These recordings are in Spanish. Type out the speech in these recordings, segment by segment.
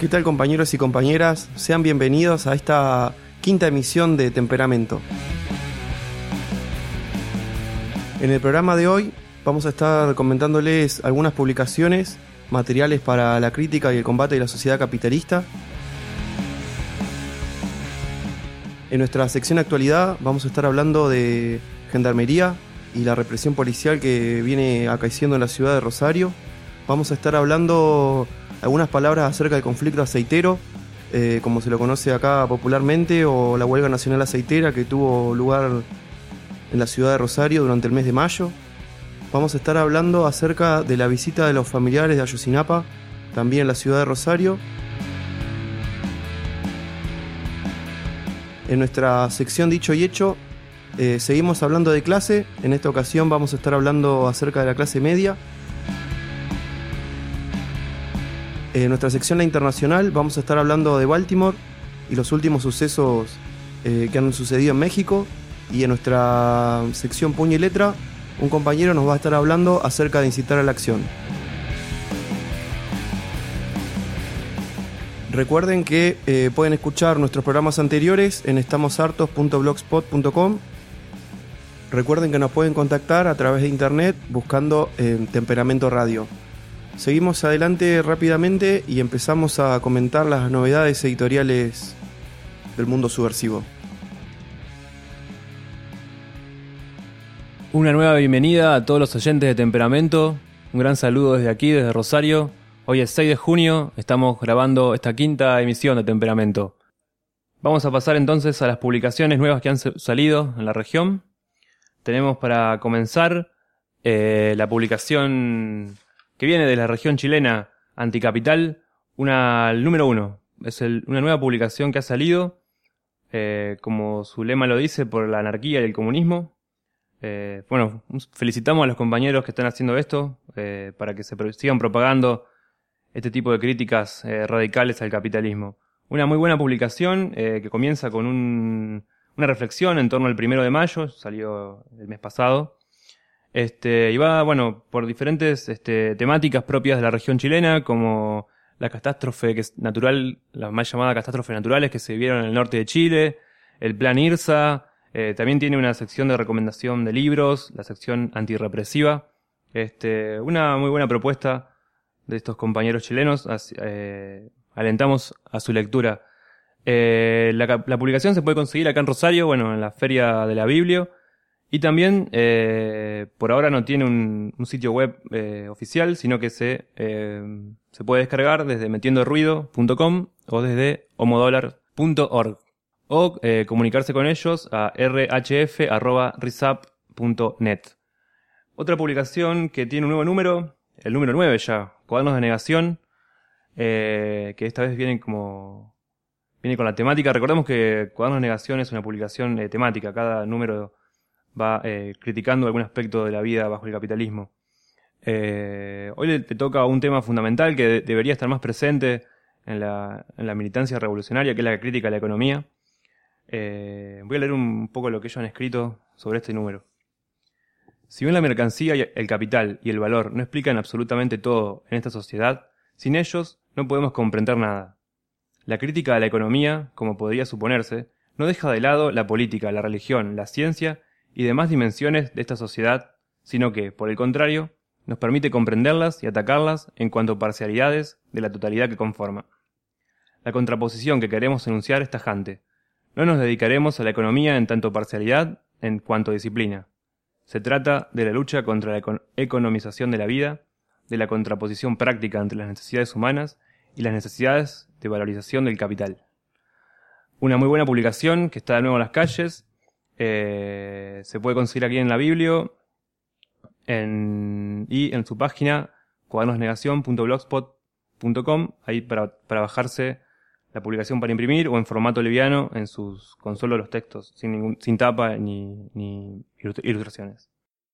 ¿Qué tal, compañeros y compañeras? Sean bienvenidos a esta quinta emisión de Temperamento. En el programa de hoy vamos a estar comentándoles algunas publicaciones, materiales para la crítica y el combate de la sociedad capitalista. En nuestra sección Actualidad vamos a estar hablando de Gendarmería y la represión policial que viene acaeciendo en la ciudad de Rosario. Vamos a estar hablando algunas palabras acerca del conflicto aceitero, como se lo conoce acá popularmente, o la huelga nacional aceitera que tuvo lugar en la ciudad de Rosario durante el mes de mayo. Vamos a estar hablando acerca de la visita de los familiares de Ayotzinapa, también en la ciudad de Rosario. En nuestra sección Dicho y Hecho, seguimos hablando de clase. En esta ocasión vamos a estar hablando acerca de la clase media. En nuestra sección La Internacional vamos a estar hablando de Baltimore y los últimos sucesos que han sucedido en México. Y en nuestra sección Puño y Letra, un compañero nos va a estar hablando acerca de incitar a la acción. Recuerden que pueden escuchar nuestros programas anteriores en estamoshartos.blogspot.com. Recuerden que nos pueden contactar a través de internet buscando Temperamento Radio. Seguimos adelante rápidamente y empezamos a comentar las novedades editoriales del mundo subversivo. Una nueva bienvenida a todos los oyentes de Temperamento. Un gran saludo desde aquí, desde Rosario. Hoy es 6 de junio, estamos grabando esta quinta emisión de Temperamento. Vamos a pasar entonces a las publicaciones nuevas que han salido en la región. Tenemos para comenzar la publicación que viene de la región chilena Anticapital, el número 1. Es una nueva publicación que ha salido, como su lema lo dice, por la anarquía y el comunismo. Felicitamos a los compañeros que están haciendo esto, para que se sigan propagando este tipo de críticas radicales al capitalismo. Una muy buena publicación que comienza con una reflexión en torno al 1 de mayo, salió el mes pasado. Y va, por diferentes temáticas propias de la región chilena, como la catástrofe natural, las más llamadas catástrofes naturales que se vivieron en el norte de Chile, el plan IRSA, también tiene una sección de recomendación de libros, la sección antirrepresiva. Una muy buena propuesta de estos compañeros chilenos, alentamos a su lectura. La publicación se puede conseguir acá en Rosario, en la Feria de la Biblio. Y también, por ahora no tiene un sitio web oficial, sino que se puede descargar desde metiendoruido.com o desde homodollar.org. O comunicarse con ellos a rhf@risap.net. Otra publicación que tiene un nuevo número, el número 9 ya, Cuadernos de Negación, que esta vez viene con la temática. Recordemos que Cuadernos de Negación es una publicación temática, cada número va criticando algún aspecto de la vida bajo el capitalismo. Hoy te toca un tema fundamental que debería estar más presente en la militancia revolucionaria, que es la crítica a la economía. Voy a leer un poco lo que ellos han escrito sobre este número. Si bien la mercancía, el capital y el valor no explican absolutamente todo en esta sociedad, sin ellos no podemos comprender nada. La crítica a la economía, como podría suponerse, no deja de lado la política, la religión, la ciencia y demás dimensiones de esta sociedad, sino que, por el contrario, nos permite comprenderlas y atacarlas en cuanto a parcialidades de la totalidad que conforma. La contraposición que queremos enunciar es tajante. No nos dedicaremos a la economía en tanto parcialidad en cuanto a disciplina. Se trata de la lucha contra la economización de la vida, de la contraposición práctica entre las necesidades humanas y las necesidades de valorización del capital. Una muy buena publicación que está de nuevo en las calles. Se puede conseguir aquí en la Biblio y en su página cuadernosnegacion.blogspot.com, ahí para bajarse la publicación para imprimir, o en formato liviano con solo los textos, sin tapa ni ilustraciones.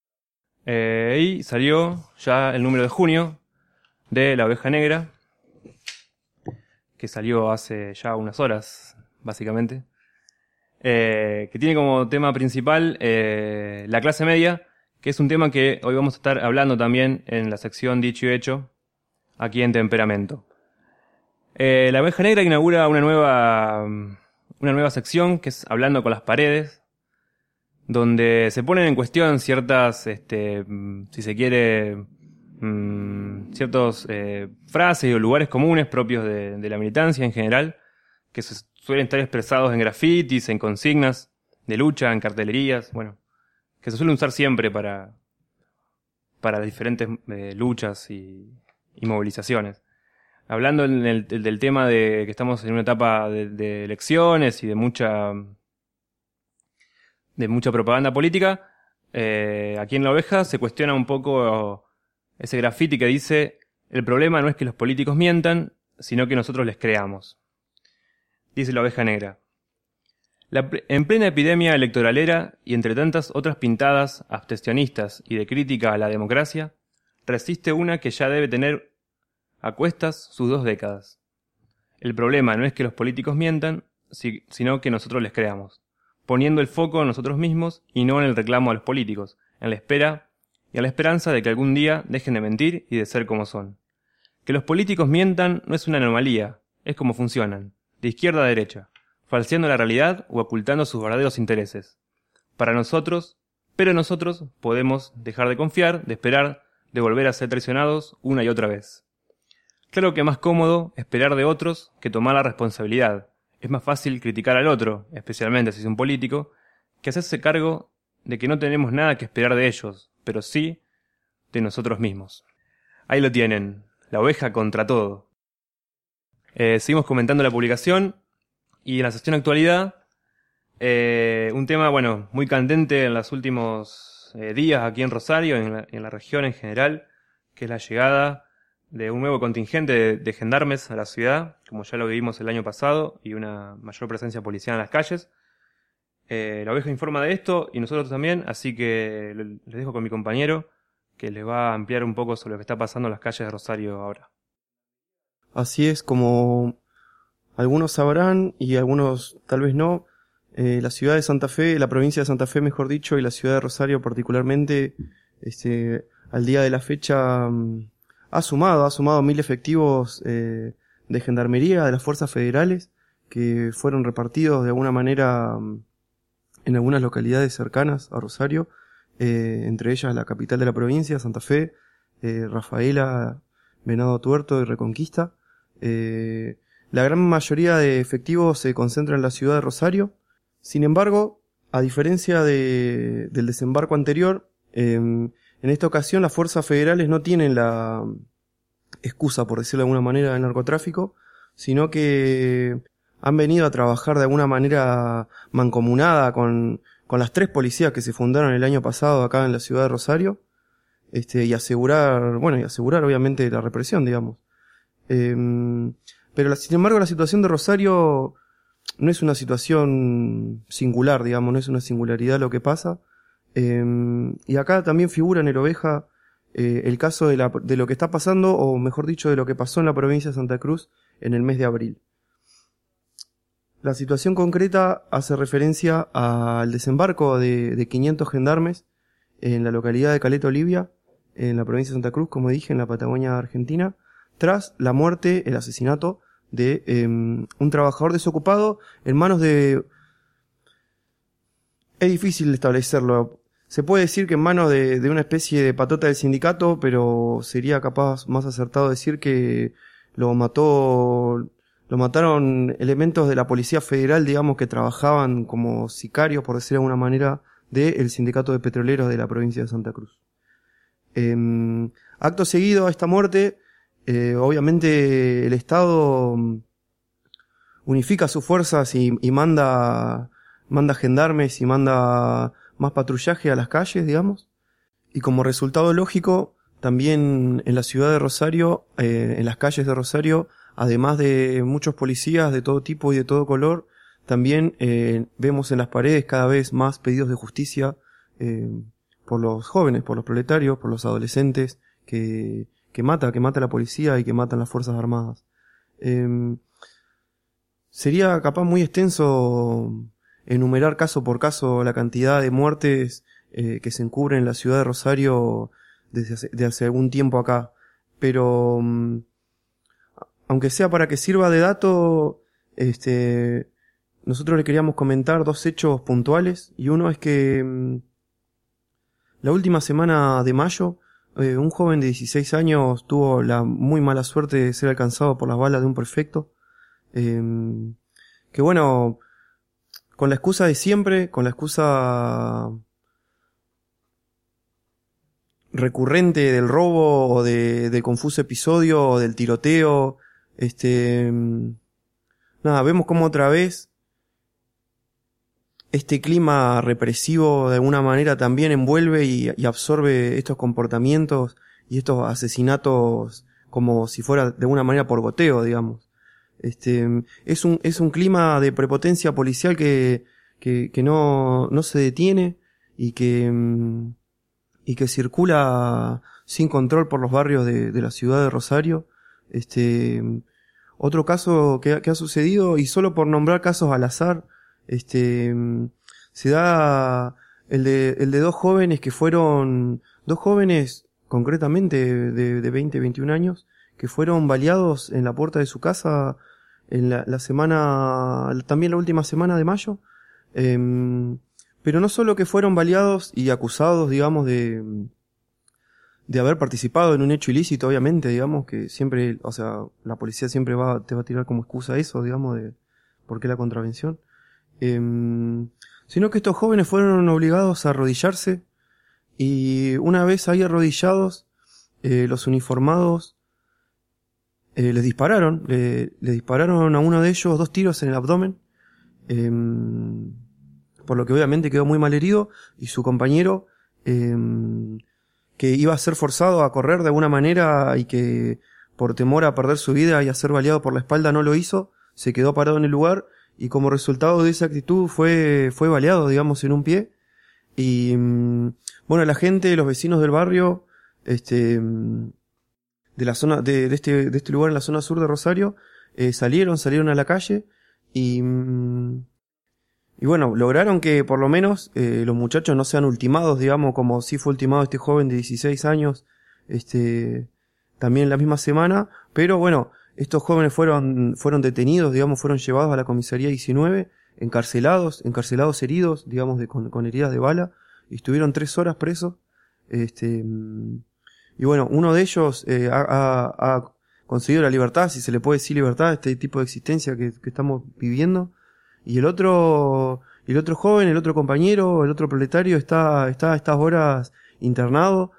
Y salió ya el número de junio de La Oveja Negra, que salió hace ya unas horas, básicamente. Que tiene como tema principal la clase media, que es un tema que hoy vamos a estar hablando también en la sección Dicho y Hecho, aquí en Temperamento. La Oveja Negra inaugura una nueva sección que es Hablando con las Paredes, donde se ponen en cuestión ciertas, si se quiere, ciertos frases o lugares comunes propios de la militancia en general, que suelen estar expresados en grafitis, en consignas de lucha, en cartelerías, bueno, que se suelen usar siempre para diferentes luchas y movilizaciones. Hablando del tema de que estamos en una etapa de elecciones y de mucha propaganda política, aquí en La Oveja se cuestiona un poco ese graffiti que dice: el problema no es que los políticos mientan, sino que nosotros les creamos. Dice La Oveja Negra: en plena epidemia electoralera y entre tantas otras pintadas abstencionistas y de crítica a la democracia, resiste una que ya debe tener a cuestas sus 2 décadas. El problema no es que los políticos mientan, sino que nosotros les creamos, poniendo el foco en nosotros mismos y no en el reclamo a los políticos, en la espera y a la esperanza de que algún día dejen de mentir y de ser como son. Que los políticos mientan no es una anomalía, es como funcionan, de izquierda a derecha, falseando la realidad o ocultando sus verdaderos intereses. Pero nosotros podemos dejar de confiar, de esperar, de volver a ser traicionados una y otra vez. Claro que es más cómodo esperar de otros que tomar la responsabilidad. Es más fácil criticar al otro, especialmente si es un político, que hacerse cargo de que no tenemos nada que esperar de ellos, pero sí de nosotros mismos. Ahí lo tienen, la oveja contra todo. Seguimos comentando la publicación y en la sección actualidad, un tema, bueno, muy candente en los últimos días aquí en Rosario, en la región en general, que es la llegada de un nuevo contingente de gendarmes a la ciudad, como ya lo vivimos el año pasado, y una mayor presencia policial en las calles. La oveja informa de esto y nosotros también, así que les dejo con mi compañero, que les va a ampliar un poco sobre lo que está pasando en las calles de Rosario ahora. Así es, como algunos sabrán y algunos tal vez no, la ciudad de Santa Fe, la provincia de Santa Fe mejor dicho, y la ciudad de Rosario particularmente, al día de la fecha ha sumado 1000 efectivos de gendarmería de las fuerzas federales que fueron repartidos de alguna manera en algunas localidades cercanas a Rosario, entre ellas la capital de la provincia, Santa Fe, Rafaela, Venado Tuerto y Reconquista. La gran mayoría de efectivos se concentra en la ciudad de Rosario. Sin embargo, a diferencia del desembarco anterior, en esta ocasión las fuerzas federales no tienen la excusa, por decirlo de alguna manera, del narcotráfico, sino que han venido a trabajar de alguna manera mancomunada con las 3 policías que se fundaron el año pasado acá en la ciudad de Rosario, y asegurar obviamente la represión, digamos. Pero sin embargo la situación de Rosario no es una situación singular, digamos, no es una singularidad lo que pasa. Y acá también figura en el Oveja el caso de lo que está pasando, o mejor dicho, de lo que pasó en la provincia de Santa Cruz en el mes de abril. La situación concreta hace referencia al desembarco de 500 gendarmes en la localidad de Caleta Olivia, en la provincia de Santa Cruz, como dije, en la Patagonia Argentina, tras la muerte, el asesinato de un trabajador desocupado en manos de... Es difícil establecerlo. Se puede decir que en manos de una especie de patota del sindicato, pero sería capaz más acertado decir que lo mataron elementos de la Policía Federal, digamos, que trabajaban como sicarios, por decir de alguna manera, del sindicato de petroleros de la provincia de Santa Cruz. Acto seguido a esta muerte, obviamente el Estado unifica sus fuerzas y manda gendarmes y manda más patrullaje a las calles, digamos. Y como resultado lógico, también en la ciudad de Rosario, en las calles de Rosario, además de muchos policías de todo tipo y de todo color, también vemos en las paredes cada vez más pedidos de justicia por los jóvenes, por los proletarios, por los adolescentes que mata la policía y que matan las fuerzas armadas. Sería capaz muy extenso enumerar caso por caso la cantidad de muertes que se encubren en la ciudad de Rosario desde hace algún tiempo acá, pero aunque sea para que sirva de dato, nosotros le queríamos comentar 2 hechos puntuales, y uno es que la última semana de mayo, un joven de 16 años tuvo la muy mala suerte de ser alcanzado por las balas de un prefecto, que bueno, con la excusa de siempre, con la excusa recurrente del robo o del confuso episodio o del tiroteo, nada, vemos como otra vez este clima represivo de alguna manera también envuelve y absorbe estos comportamientos y estos asesinatos como si fuera de alguna manera por goteo, digamos. Es un clima de prepotencia policial que no se detiene y que circula sin control por los barrios de la ciudad de Rosario. Otro caso que ha sucedido, y solo por nombrar casos al azar, se da el de 2 jóvenes que fueron, 2 jóvenes concretamente de 20, 21 años, que fueron baleados en la puerta de su casa en la semana, también la última semana de mayo. Pero no solo que fueron baleados y acusados, digamos, de haber participado en un hecho ilícito, obviamente, digamos, que siempre, o sea, la policía siempre te va a tirar como excusa eso, digamos, de por qué la contravención. Sino que estos jóvenes fueron obligados a arrodillarse, y una vez ahí arrodillados, los uniformados les dispararon a uno de ellos 2 tiros en el abdomen, por lo que obviamente quedó muy mal herido, y su compañero, que iba a ser forzado a correr de alguna manera y que por temor a perder su vida y a ser baleado por la espalda no lo hizo, se quedó parado en el lugar, y como resultado de esa actitud fue baleado, digamos, en un pie. Y bueno, la gente, los vecinos del barrio, de la zona de este lugar en la zona sur de Rosario, salieron a la calle y bueno, lograron que por lo menos los muchachos no sean ultimados, digamos, como sí fue ultimado este joven de 16 años, también la misma semana. Pero bueno, estos jóvenes fueron detenidos, digamos, fueron llevados a la comisaría 19, encarcelados heridos, digamos, con heridas de bala, y estuvieron 3 horas presos. Y bueno, uno de ellos ha conseguido la libertad, si se le puede decir libertad, este tipo de existencia que estamos viviendo. Y el otro joven, el otro compañero, el otro proletario está a estas horas internado,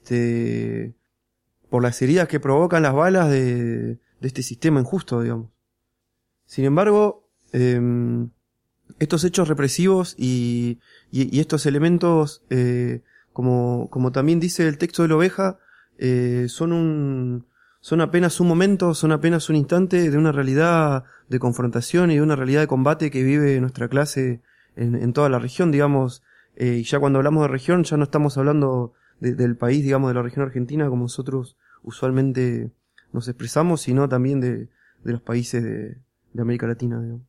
por las heridas que provocan las balas de este sistema injusto, digamos. Sin embargo, estos hechos represivos y estos elementos, como también dice el texto de la oveja, son apenas un momento, son apenas un instante de una realidad de confrontación y de una realidad de combate que vive nuestra clase en toda la región, digamos. Y ya cuando hablamos de región, ya no estamos hablando del país, digamos, de la región argentina, como nosotros usualmente nos expresamos, sino también de los países de América Latina, digamos.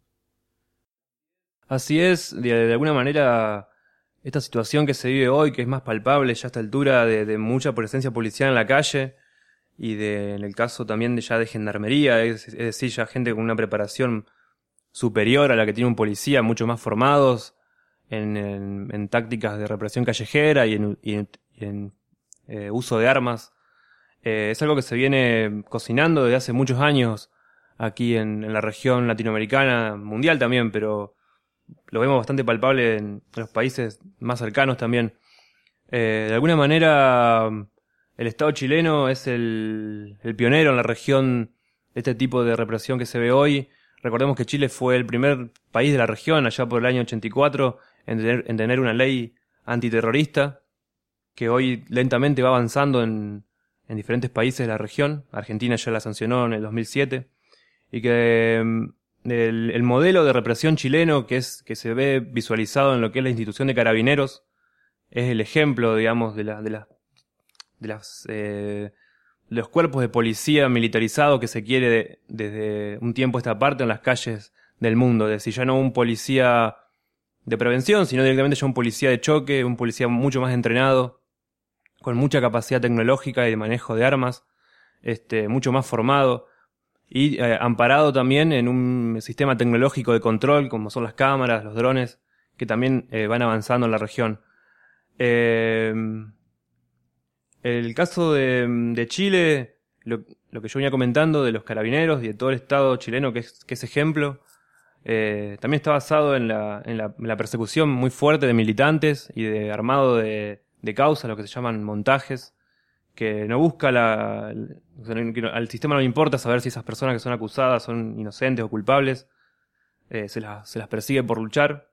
Así es, de alguna manera, esta situación que se vive hoy, que es más palpable ya a esta altura, de mucha presencia policial en la calle, y en el caso también de gendarmería, es decir, ya gente con una preparación superior a la que tiene un policía, mucho más formados en tácticas de represión callejera y en uso de armas. Es algo que se viene cocinando desde hace muchos años aquí en la región latinoamericana, mundial también, pero lo vemos bastante palpable en los países más cercanos también. De alguna manera, el Estado chileno es el pionero en la región de este tipo de represión que se ve hoy. Recordemos que Chile fue el primer país de la región, allá por el año 84, en tener una ley antiterrorista, que hoy lentamente va avanzando en diferentes países de la región. Argentina ya la sancionó en el 2007. Y que el modelo de represión chileno que se ve visualizado en lo que es la institución de carabineros es el ejemplo, digamos, de los cuerpos de policía militarizado que se quiere desde un tiempo a esta parte en las calles del mundo. Es decir, ya no un policía de prevención, sino directamente ya un policía de choque, un policía mucho más entrenado, con mucha capacidad tecnológica y de manejo de armas, mucho más formado. y amparado también en un sistema tecnológico de control, como son las cámaras, los drones, que también van avanzando en la región. El caso de Chile, lo que yo venía comentando de los carabineros y de todo el Estado chileno que es ejemplo, también está basado en la persecución muy fuerte de militantes y de armado de causas, lo que se llaman montajes, que no busca o sea, al sistema no le importa saber si esas personas que son acusadas son inocentes o culpables, se las persigue por luchar,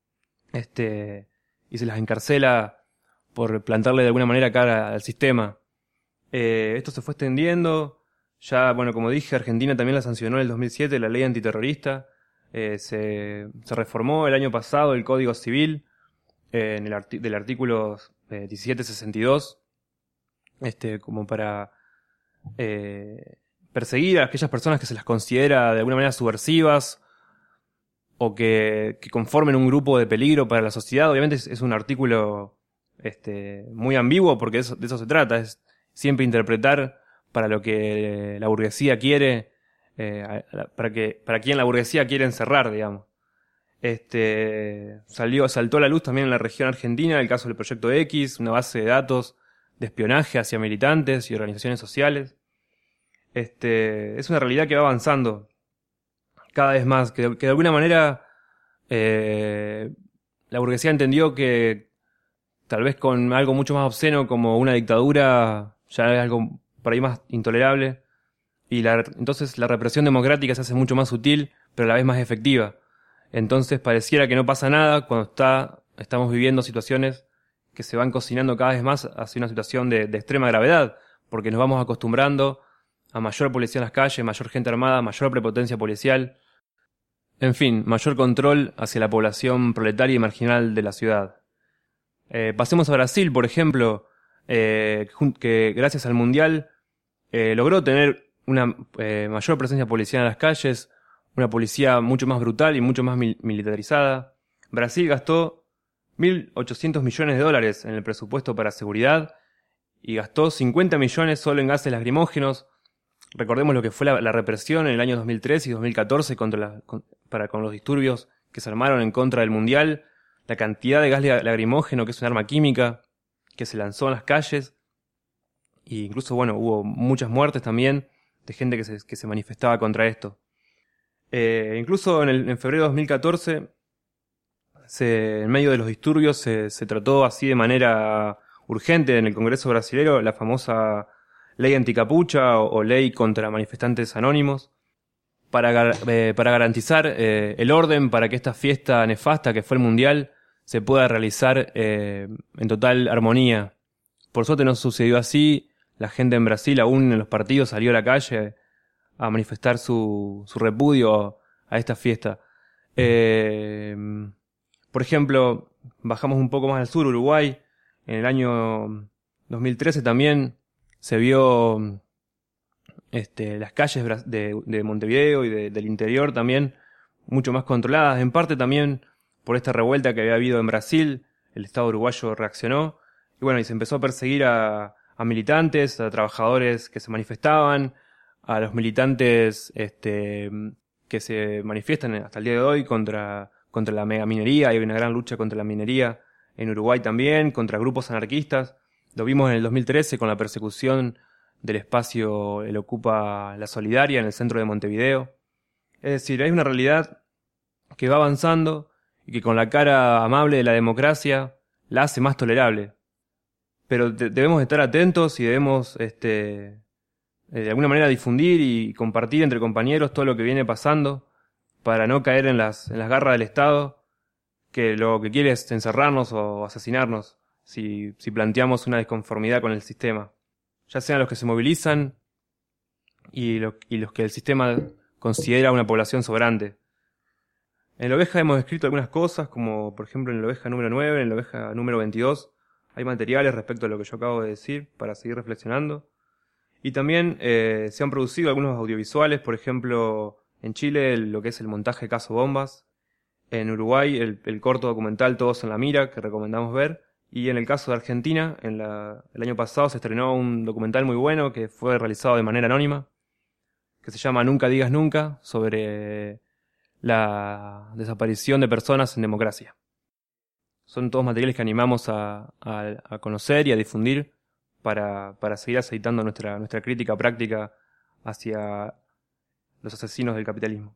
y se las encarcela por plantarle de alguna manera cara al sistema. Esto se fue extendiendo, ya, bueno, como dije, Argentina también la sancionó en el 2007, la ley antiterrorista. Se reformó el año pasado el Código Civil del artículo 1762, como para perseguir a aquellas personas que se las considera de alguna manera subversivas o que conformen un grupo de peligro para la sociedad. Obviamente es un artículo muy ambiguo, porque de eso se trata, es siempre interpretar para lo que la burguesía quiere, para quien la burguesía quiere encerrar, digamos. Saltó a la luz también en la región argentina el caso del Proyecto X, una base de datos de espionaje hacia militantes y organizaciones sociales. Es una realidad que va avanzando cada vez más, que de alguna manera la burguesía entendió que tal vez con algo mucho más obsceno como una dictadura ya es algo por ahí más intolerable, y entonces la represión democrática se hace mucho más sutil, pero a la vez más efectiva. Entonces pareciera que no pasa nada cuando estamos viviendo situaciones que se van cocinando cada vez más hacia una situación de extrema gravedad, porque nos vamos acostumbrando a mayor policía en las calles, mayor gente armada, mayor prepotencia policial, en fin, mayor control hacia la población proletaria y marginal de la ciudad. Pasemos a Brasil, por ejemplo, que gracias al Mundial logró tener una mayor presencia policial en las calles, una policía mucho más brutal y mucho más militarizada. Brasil gastó $1.800 millones en el presupuesto para seguridad y gastó 50 millones solo en gases lacrimógenos. Recordemos lo que fue la represión en el año 2013 y 2014 con los disturbios que se armaron en contra del Mundial, la cantidad de gas lacrimógeno, que es un arma química, que se lanzó en las calles, e incluso, bueno, hubo muchas muertes también de gente que se manifestaba contra esto. Incluso en febrero de 2014, en medio de los disturbios, se trató así de manera urgente en el Congreso brasilero la famosa ley anticapucha o ley contra manifestantes anónimos, para garantizar el orden para que esta fiesta nefasta que fue el Mundial se pueda realizar en total armonía. Por suerte no sucedió así. La gente en Brasil, aún en los partidos, salió a la calle a manifestar su repudio a esta fiesta. Por ejemplo, bajamos un poco más al sur, Uruguay. En el año 2013 también se vio las calles de Montevideo y del interior también mucho más controladas, en parte también por esta revuelta que había habido en Brasil. El Estado uruguayo reaccionó y bueno, y se empezó a perseguir a militantes, a trabajadores que se manifestaban, a los militantes que se manifiestan hasta el día de hoy contra la megaminería. Hay una gran lucha contra la minería en Uruguay también, contra grupos anarquistas. Lo vimos en el 2013 con la persecución del espacio El Ocupa La Solidaria en el centro de Montevideo. Es decir, hay una realidad que va avanzando y que con la cara amable de la democracia la hace más tolerable. Pero debemos estar atentos y debemos de alguna manera difundir y compartir entre compañeros todo lo que viene pasando para no caer en las garras del Estado, que lo que quiere es encerrarnos o asesinarnos si planteamos una disconformidad con el sistema. Ya sean los que se movilizan y los que el sistema considera una población sobrante. En la oveja hemos escrito algunas cosas, como por ejemplo en la oveja número 9, en la oveja número 22, hay materiales respecto a lo que yo acabo de decir para seguir reflexionando. Y también se han producido algunos audiovisuales, por ejemplo en Chile lo que es el montaje Caso Bombas, en Uruguay el corto documental Todos en la Mira, que recomendamos ver. Y en el caso de Argentina, el año pasado se estrenó un documental muy bueno que fue realizado de manera anónima. que se llama Nunca digas nunca, sobre la desaparición de personas en democracia. Son todos materiales que animamos a conocer y a difundir para seguir aceitando nuestra crítica práctica hacia los asesinos del capitalismo.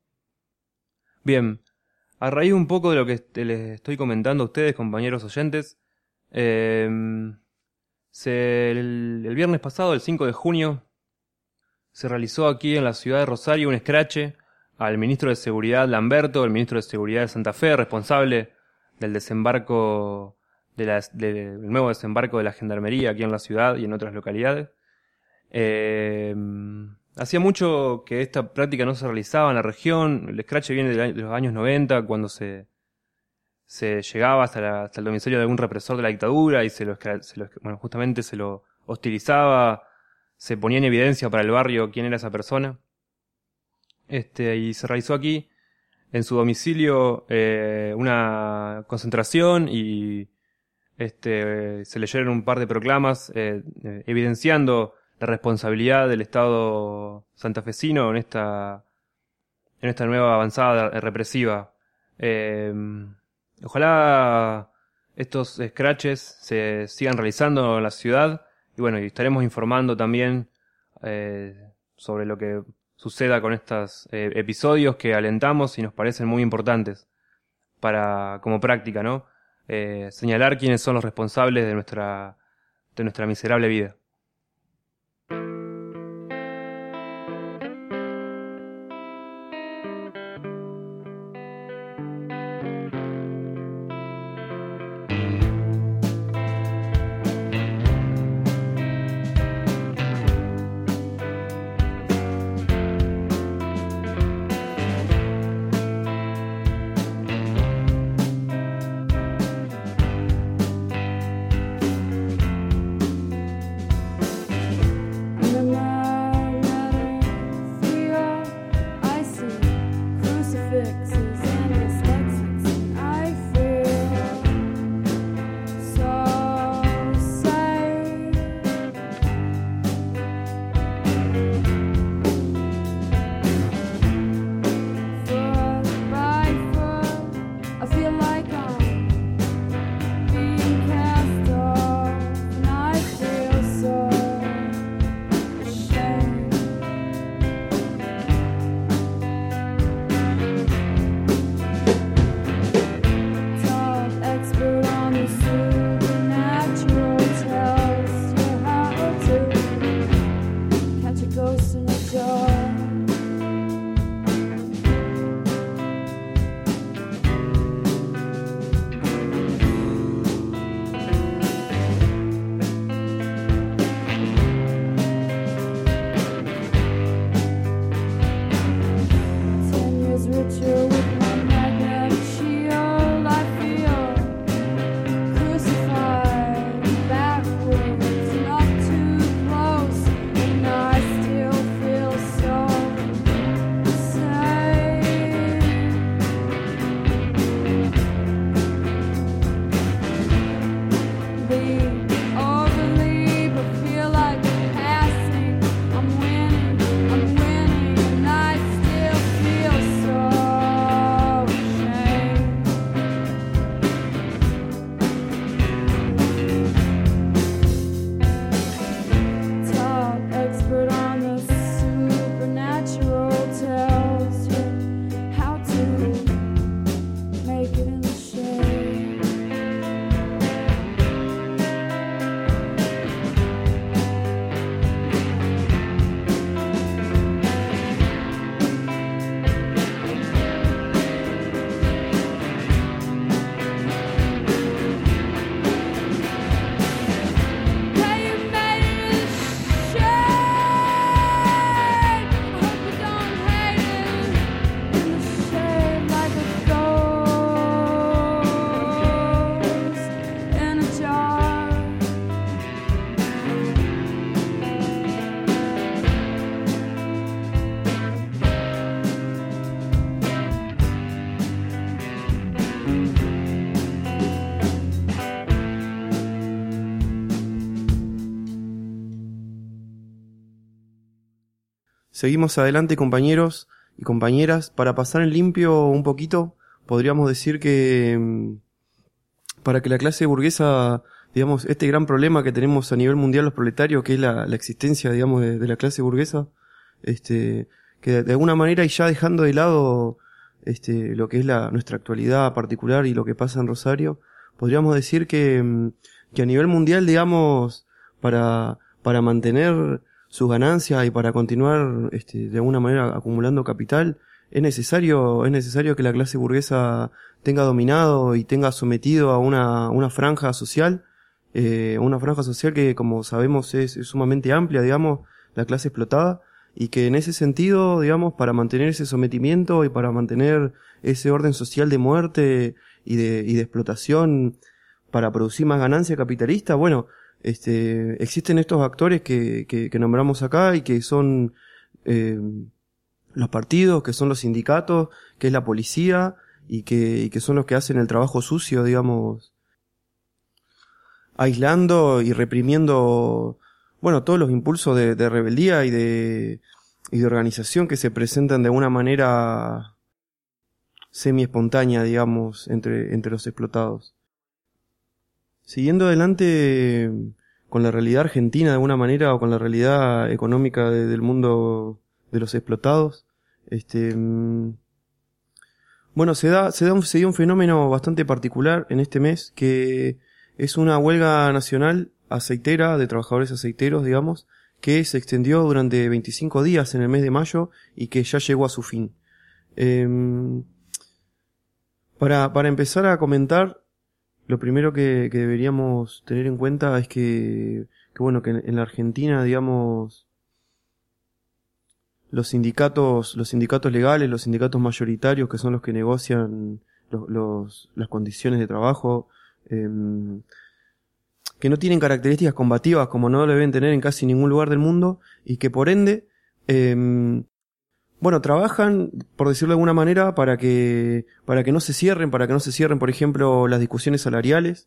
Bien, a raíz un poco de lo que les estoy comentando a ustedes, compañeros oyentes, el viernes pasado, el 5 de junio, se realizó aquí en la ciudad de Rosario un escrache al ministro de Seguridad Lamberto, el ministro de Seguridad de Santa Fe, responsable del desembarco, del nuevo desembarco de la Gendarmería aquí en la ciudad y en otras localidades. Hacía mucho que esta práctica no se realizaba en la región. El escrache viene de los años 90, cuando se llegaba hasta el domicilio de algún represor de la dictadura y justamente se lo hostilizaba, se ponía en evidencia para el barrio quién era esa persona. Y se realizó aquí, en su domicilio, una concentración y se leyeron un par de proclamas evidenciando la responsabilidad del Estado santafesino en esta nueva avanzada represiva. Ojalá estos scratches se sigan realizando en la ciudad y bueno, y estaremos informando también sobre lo que suceda con estos episodios que alentamos y nos parecen muy importantes como práctica, ¿no? Señalar quiénes son los responsables de nuestra miserable vida. Seguimos adelante, compañeros y compañeras. Para pasar en limpio un poquito, podríamos decir que para que la clase burguesa, digamos, este gran problema que tenemos a nivel mundial los proletarios, que es la existencia, digamos, de la clase burguesa, que de alguna manera, y ya dejando de lado lo que es nuestra actualidad particular y lo que pasa en Rosario, podríamos decir que a nivel mundial, digamos, para mantener sus ganancias y para continuar de alguna manera acumulando capital, es necesario que la clase burguesa tenga dominado y tenga sometido a una franja social que, como sabemos, es sumamente amplia, digamos, la clase explotada, y que en ese sentido, digamos, para mantener ese sometimiento y para mantener ese orden social de muerte y de explotación para producir más ganancia capitalista, bueno, existen estos actores que nombramos acá y que son los partidos, que son los sindicatos, que es la policía y que son los que hacen el trabajo sucio, digamos, aislando y reprimiendo, bueno, todos los impulsos de rebeldía y de organización que se presentan de alguna manera semi-espontánea, digamos, entre los explotados. Siguiendo adelante con la realidad argentina de alguna manera, o con la realidad económica del mundo de los explotados, bueno, se dio un fenómeno bastante particular en este mes, que es una huelga nacional aceitera, de trabajadores aceiteros, digamos, que se extendió durante 25 días en el mes de mayo y que ya llegó a su fin. Para empezar a comentar, lo primero que deberíamos tener en cuenta es que bueno, que en la Argentina, digamos, los sindicatos legales, los sindicatos mayoritarios, que son los que negocian las condiciones de trabajo, que no tienen características combativas como no lo deben tener en casi ningún lugar del mundo, y que por ende, bueno, trabajan, por decirlo de alguna manera, para que no se cierren, por ejemplo, las discusiones salariales,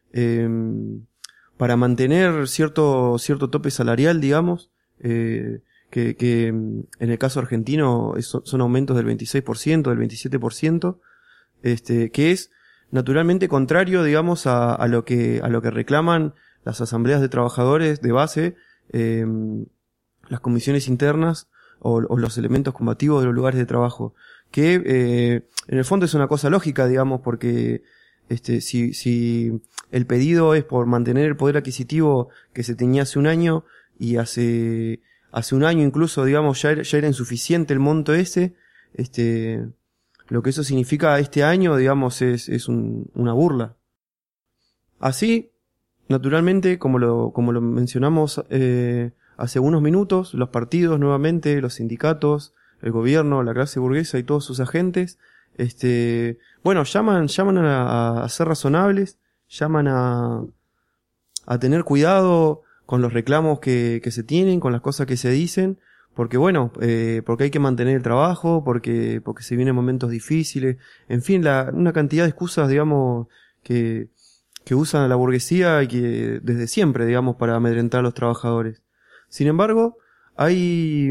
para mantener cierto tope salarial, digamos, que en el caso argentino son aumentos del 26%, del 27%, que es naturalmente contrario, digamos, a lo que reclaman las asambleas de trabajadores de base, las comisiones internas o los elementos combativos de los lugares de trabajo, que en el fondo es una cosa lógica, digamos, porque si el pedido es por mantener el poder adquisitivo que se tenía hace un año, y hace un año incluso, digamos, ya era insuficiente el monto ese, lo que eso significa este año, digamos, es una burla. Así, naturalmente, como lo mencionamos hace unos minutos, los partidos nuevamente, los sindicatos, el gobierno, la clase burguesa y todos sus agentes, bueno, llaman a ser razonables, llaman a tener cuidado con los reclamos que se tienen, con las cosas que se dicen, porque bueno, porque hay que mantener el trabajo, porque se vienen momentos difíciles, en fin, una cantidad de excusas, digamos, que usan a la burguesía y que desde siempre, digamos, para amedrentar a los trabajadores. Sin embargo, hay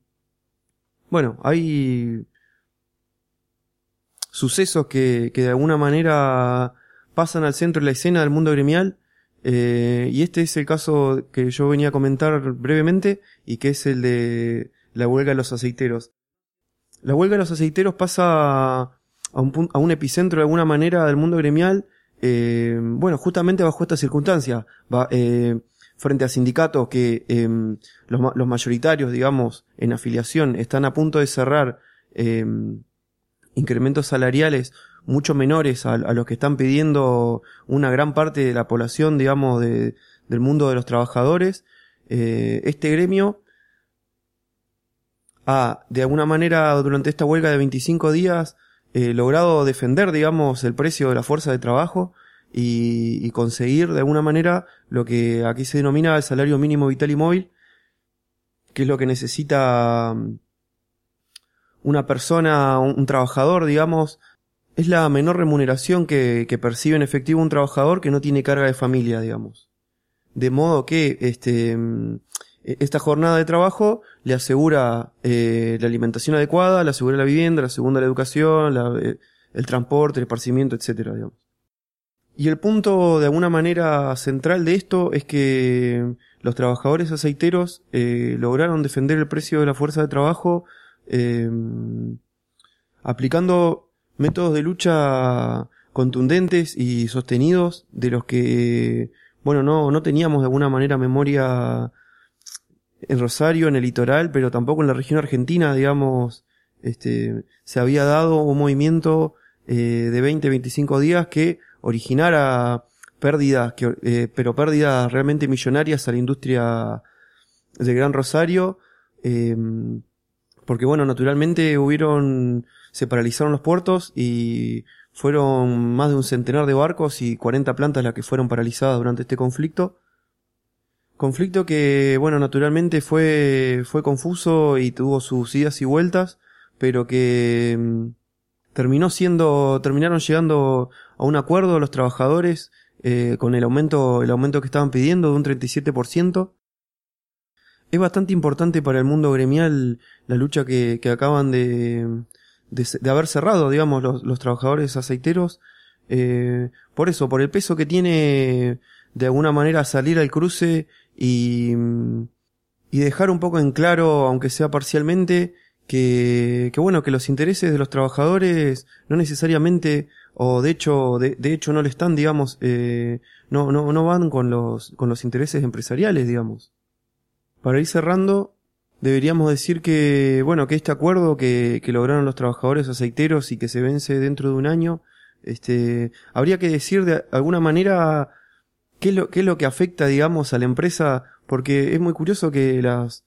sucesos que de alguna manera pasan al centro de la escena del mundo gremial, y este es el caso que yo venía a comentar brevemente, y que es el de la huelga de los aceiteros. La huelga de los aceiteros pasa a un epicentro de alguna manera del mundo gremial, bueno, justamente bajo esta circunstancia, frente a sindicatos que los mayoritarios, digamos, en afiliación, están a punto de cerrar incrementos salariales mucho menores a los que están pidiendo una gran parte de la población, digamos, del mundo de los trabajadores. Este gremio ha, de alguna manera, durante esta huelga de 25 días, logrado defender, digamos, el precio de la fuerza de trabajo y conseguir, de alguna manera, lo que aquí se denomina el salario mínimo vital y móvil, que es lo que necesita una persona, un trabajador, digamos. Es la menor remuneración que percibe en efectivo un trabajador que no tiene carga de familia, digamos. De modo que esta jornada de trabajo le asegura la alimentación adecuada, le asegura la vivienda, le asegura la educación, el transporte, el esparcimiento, etcétera, digamos. Y el punto, de alguna manera, central de esto es que los trabajadores aceiteros lograron defender el precio de la fuerza de trabajo aplicando métodos de lucha contundentes y sostenidos de los que, bueno, no teníamos de alguna manera memoria en Rosario, en el litoral, pero tampoco en la región argentina, digamos, se había dado un movimiento de 20-25 días que originara pérdidas, pero pérdidas realmente millonarias a la industria del Gran Rosario, porque bueno, naturalmente se paralizaron los puertos y fueron más de un centenar de barcos y 40 plantas las que fueron paralizadas durante este conflicto. Conflicto que, bueno, naturalmente fue confuso y tuvo sus idas y vueltas, pero que terminaron llegando a un acuerdo los trabajadores con el aumento que estaban pidiendo de un 37%. Es bastante importante para el mundo gremial la lucha que acaban de haber cerrado, digamos, los trabajadores aceiteros, por eso, por el peso que tiene de alguna manera salir al cruce y dejar un poco en claro, aunque sea parcialmente, que bueno, que los intereses de los trabajadores no necesariamente, o de hecho no le están, digamos, no van con los intereses empresariales, digamos. Para ir cerrando, deberíamos decir que, bueno, que este acuerdo que lograron los trabajadores aceiteros y que se vence dentro de un año, habría que decir de alguna manera qué es lo que afecta, digamos, a la empresa, porque es muy curioso que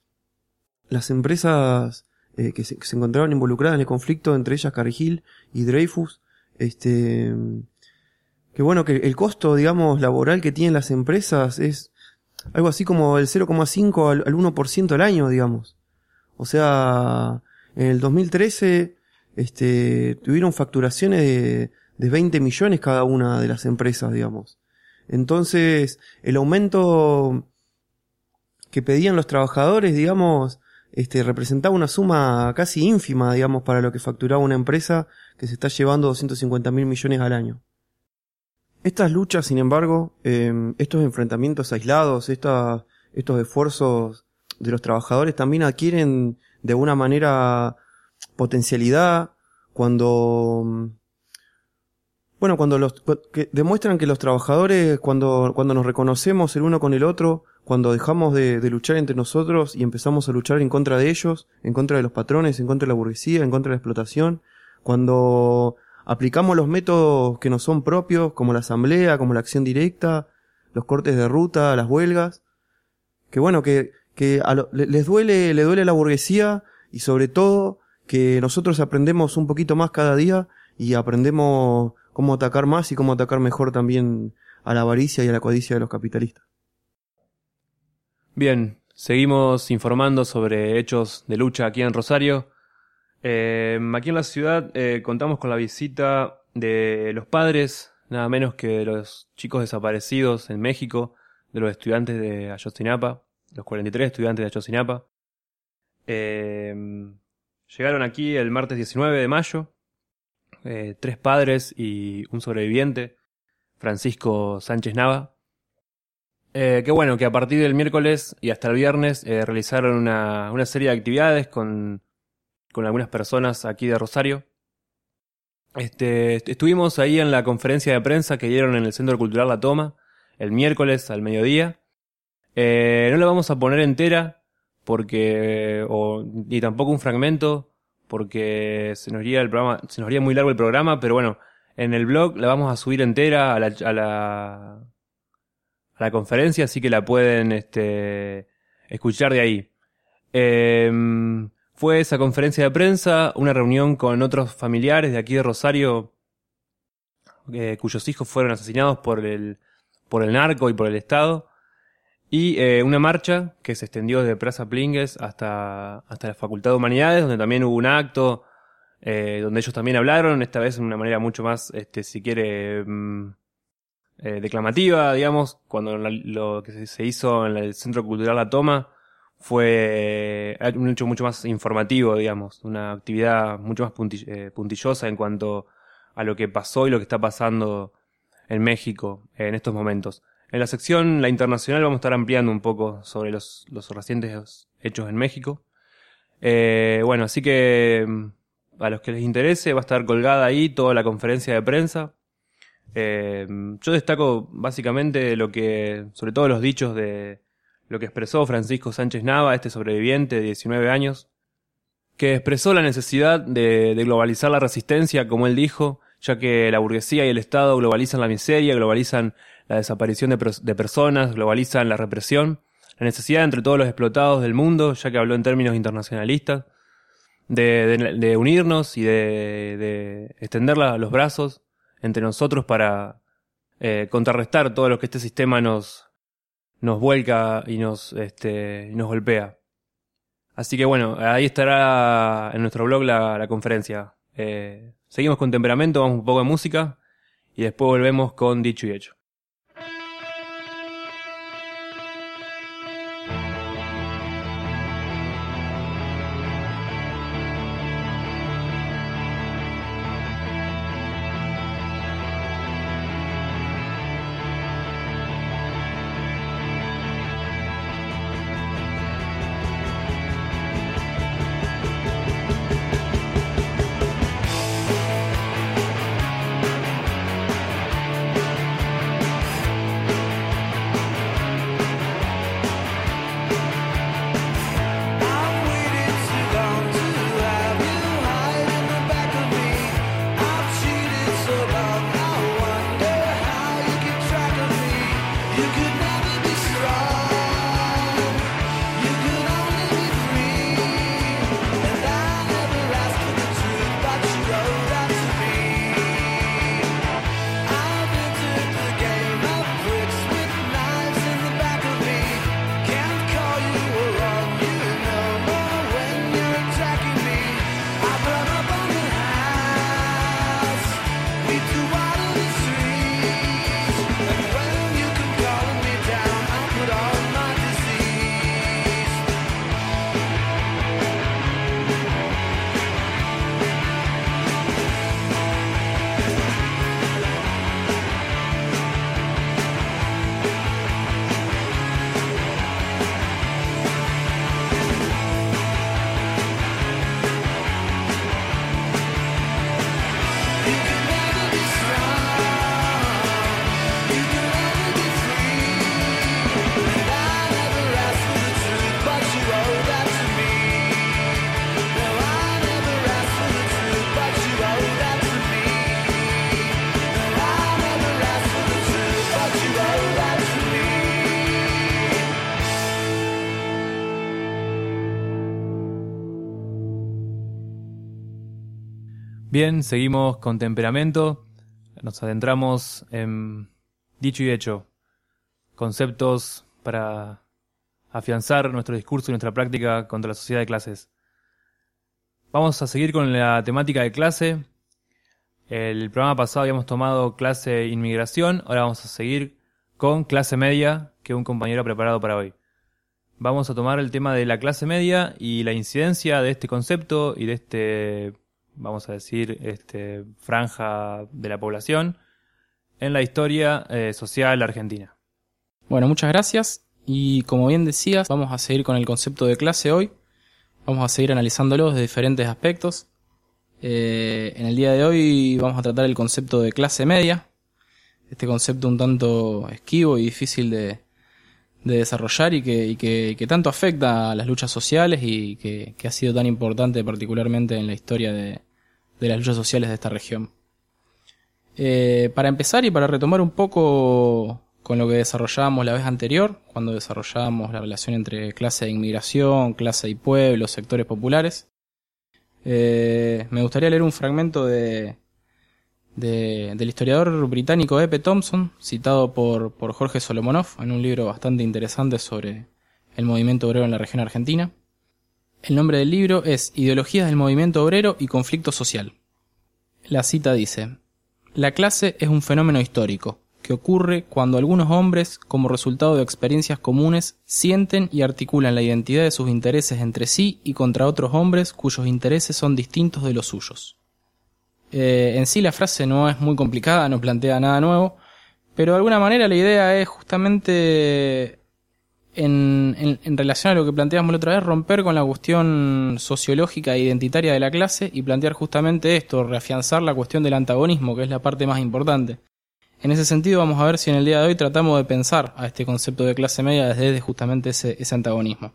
las empresas que se encontraban involucradas en el conflicto, entre ellas Cargill y Dreyfus, que bueno, que el costo, digamos, laboral que tienen las empresas es algo así como el 0,5 al 1% al año, digamos. O sea, en el 2013 tuvieron facturaciones de 20 millones cada una de las empresas, digamos. Entonces, el aumento que pedían los trabajadores, digamos, representaba una suma casi ínfima, digamos, para lo que facturaba una empresa que se está llevando 250.000 millones al año. Estas luchas, sin embargo, estos enfrentamientos aislados, estos esfuerzos de los trabajadores también adquieren de alguna manera potencialidad cuando que demuestran que los trabajadores, cuando nos reconocemos el uno con el otro, cuando dejamos de luchar entre nosotros y empezamos a luchar en contra de ellos, en contra de los patrones, en contra de la burguesía, en contra de la explotación, cuando aplicamos los métodos que nos son propios, como la asamblea, como la acción directa, los cortes de ruta, las huelgas, que bueno, que le duele a la burguesía, y sobre todo que nosotros aprendemos un poquito más cada día y aprendemos cómo atacar más y cómo atacar mejor también a la avaricia y a la codicia de los capitalistas. Bien, seguimos informando sobre hechos de lucha aquí en Rosario. Aquí en la ciudad contamos con la visita de los padres, nada menos que de los chicos desaparecidos en México, de los estudiantes de Ayotzinapa, los 43 estudiantes de Ayotzinapa. Llegaron aquí el martes 19 de mayo, 3 padres y un sobreviviente, Francisco Sánchez Nava. Que bueno, que a partir del miércoles y hasta el viernes realizaron una serie de actividades con algunas personas aquí de Rosario. Estuvimos ahí en la conferencia de prensa que dieron en el Centro Cultural La Toma el miércoles al mediodía. No la vamos a poner entera ni tampoco un fragmento, porque se nos haría muy largo el programa, pero bueno, en el blog la vamos a subir entera a la conferencia, así que la pueden escuchar de ahí. Fue esa conferencia de prensa, una reunión con otros familiares de aquí de Rosario, cuyos hijos fueron asesinados por el narco y por el Estado, y una marcha que se extendió desde Plaza Plingues hasta la Facultad de Humanidades, donde también hubo un acto, donde ellos también hablaron, esta vez de una manera mucho más, si quiere, declamativa, digamos, cuando lo que se hizo en el Centro Cultural La Toma fue un hecho mucho más informativo, digamos, una actividad mucho más puntillosa en cuanto a lo que pasó y lo que está pasando en México en estos momentos. En la sección La Internacional vamos a estar ampliando un poco sobre los recientes hechos en México. Bueno, así que a los que les interese va a estar colgada ahí toda la conferencia de prensa. Yo destaco básicamente sobre todo los dichos de lo que expresó Francisco Sánchez Nava, este sobreviviente de 19 años, que expresó la necesidad de globalizar la resistencia, como él dijo, ya que la burguesía y el Estado globalizan la miseria, globalizan la desaparición de personas, globalizan la represión, la necesidad entre todos los explotados del mundo, ya que habló en términos internacionalistas, de unirnos y de extender los brazos entre nosotros para contrarrestar todo lo que este sistema nos vuelca y nos golpea. Así que bueno, ahí estará en nuestro blog la conferencia. Seguimos con Temperamento, vamos un poco de música y después volvemos con Dicho y Hecho. Bien, seguimos con Temperamento. Nos adentramos en Dicho y Hecho. Conceptos para afianzar nuestro discurso y nuestra práctica contra la sociedad de clases. Vamos a seguir con la temática de clase. El programa pasado habíamos tomado clase inmigración. Ahora vamos a seguir con clase media, que un compañero ha preparado para hoy. Vamos a tomar el tema de la clase media y la incidencia de este concepto y de vamos a decir, franja de la población en la historia social argentina. Bueno, muchas gracias. Y como bien decías, vamos a seguir con el concepto de clase hoy. Vamos a seguir analizándolo desde diferentes aspectos. En el día de hoy vamos a tratar el concepto de clase media. Este concepto un tanto esquivo y difícil de desarrollar y que tanto afecta a las luchas sociales y que ha sido tan importante particularmente en la historia de las luchas sociales de esta región. Para empezar y para retomar un poco con lo que desarrollábamos la vez anterior, cuando desarrollábamos la relación entre clase de inmigración, clase y pueblo, sectores populares, me gustaría leer un fragmento del historiador británico E.P. Thompson, citado por Jorge Solomonov en un libro bastante interesante sobre el movimiento obrero en la región argentina. El nombre del libro es Ideologías del movimiento obrero y conflicto social. La cita dice: la clase es un fenómeno histórico, que que ocurre cuando algunos hombres, como resultado de experiencias comunes, sienten y articulan la identidad de sus intereses entre sí y contra otros hombres cuyos intereses son distintos de los suyos. En sí la frase no es muy complicada, no plantea nada nuevo, pero de alguna manera la idea es justamente en relación a lo que planteamos la otra vez, romper con la cuestión sociológica e identitaria de la clase y plantear justamente esto, reafianzar la cuestión del antagonismo, que es la parte más importante. En ese sentido vamos a ver si en el día de hoy tratamos de pensar a este concepto de clase media desde justamente ese antagonismo.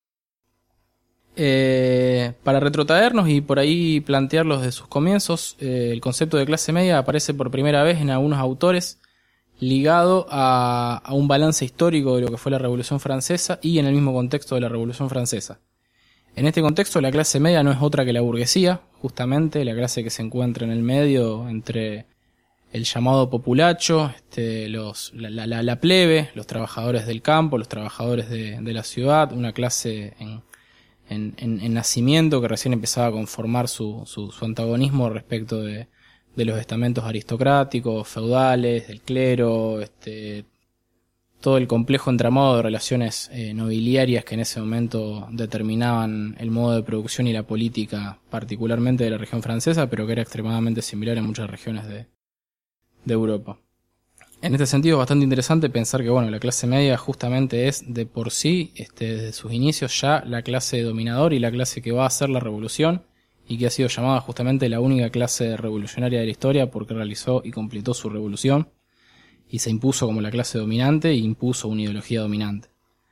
Para retrotraernos y por ahí plantearlos de sus comienzos, el concepto de clase media aparece por primera vez en algunos autores ligado a un balance histórico de lo que fue la Revolución Francesa y en el mismo contexto de la Revolución Francesa. En este contexto la clase media no es otra que la burguesía, justamente la clase que se encuentra en el medio entre el llamado populacho, la plebe, los trabajadores del campo, los trabajadores de la ciudad, una clase en nacimiento que recién empezaba a conformar su antagonismo respecto de los estamentos aristocráticos, feudales, del clero, todo el complejo entramado de relaciones nobiliarias que en ese momento determinaban el modo de producción y la política, particularmente de la región francesa, pero que era extremadamente similar en muchas regiones de Europa. En este sentido es bastante interesante pensar que la clase media justamente es de por sí, desde sus inicios ya la clase dominadora y la clase que va a hacer la revolución, y que ha sido llamada justamente la única clase revolucionaria de la historia porque realizó y completó su revolución y se impuso como la clase dominante e impuso una ideología dominante.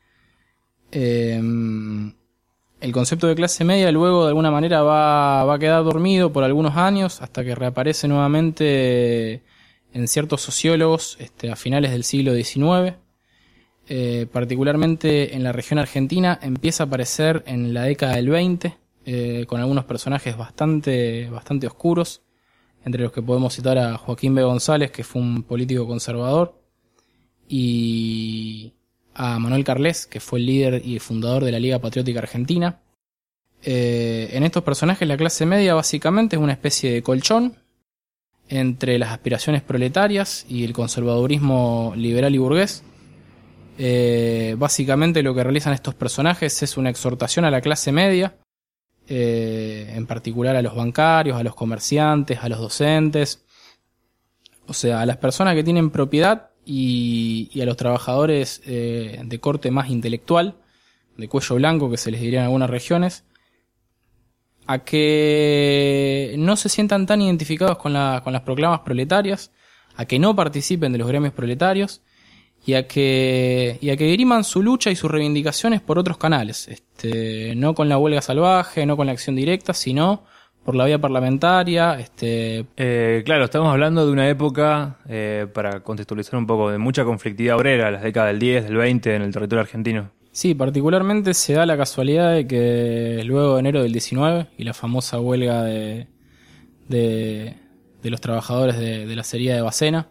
El concepto de clase media luego de alguna manera va a quedar dormido por algunos años hasta que reaparece nuevamente en ciertos sociólogos a finales del siglo XIX. Particularmente en la región argentina empieza a aparecer en la década del 20 con algunos personajes bastante oscuros, entre los que podemos citar a Joaquín B. González, que fue un político conservador, y a Manuel Carles, que fue el líder y el fundador de la Liga Patriótica Argentina. En estos personajes la clase media básicamente es una especie de colchón entre las aspiraciones proletarias y el conservadurismo liberal y burgués. Básicamente lo que realizan estos personajes es una exhortación a la clase media, en particular a los bancarios, a los comerciantes, a los docentes, o sea, a las personas que tienen propiedad y a los trabajadores de corte más intelectual, de cuello blanco que se les diría en algunas regiones, a que no se sientan tan identificados con las proclamas proletarias, a que no participen de los gremios proletarios y a que diriman su lucha y sus reivindicaciones por otros canales, no con la huelga salvaje, no con la acción directa, sino por la vía parlamentaria. Claro, estamos hablando de una época, para contextualizar un poco, de mucha conflictividad obrera, las décadas del 10, del 20 en el territorio argentino. Sí, particularmente se da la casualidad de que luego de enero del 19 y la famosa huelga de los trabajadores de la acería de Bacena,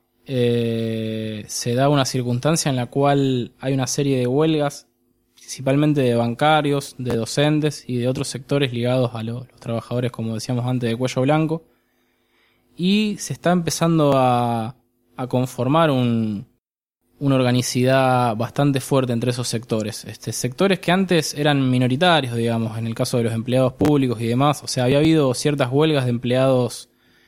se da una circunstancia en la cual hay una serie de huelgas, principalmente de bancarios, de docentes y de otros sectores ligados a los trabajadores, como decíamos antes, de cuello blanco, y se está empezando a conformar una organicidad bastante fuerte entre esos sectores. Sectores que antes eran minoritarios, digamos, en el caso de los empleados públicos y demás. O sea, había habido ciertas huelgas de empleados,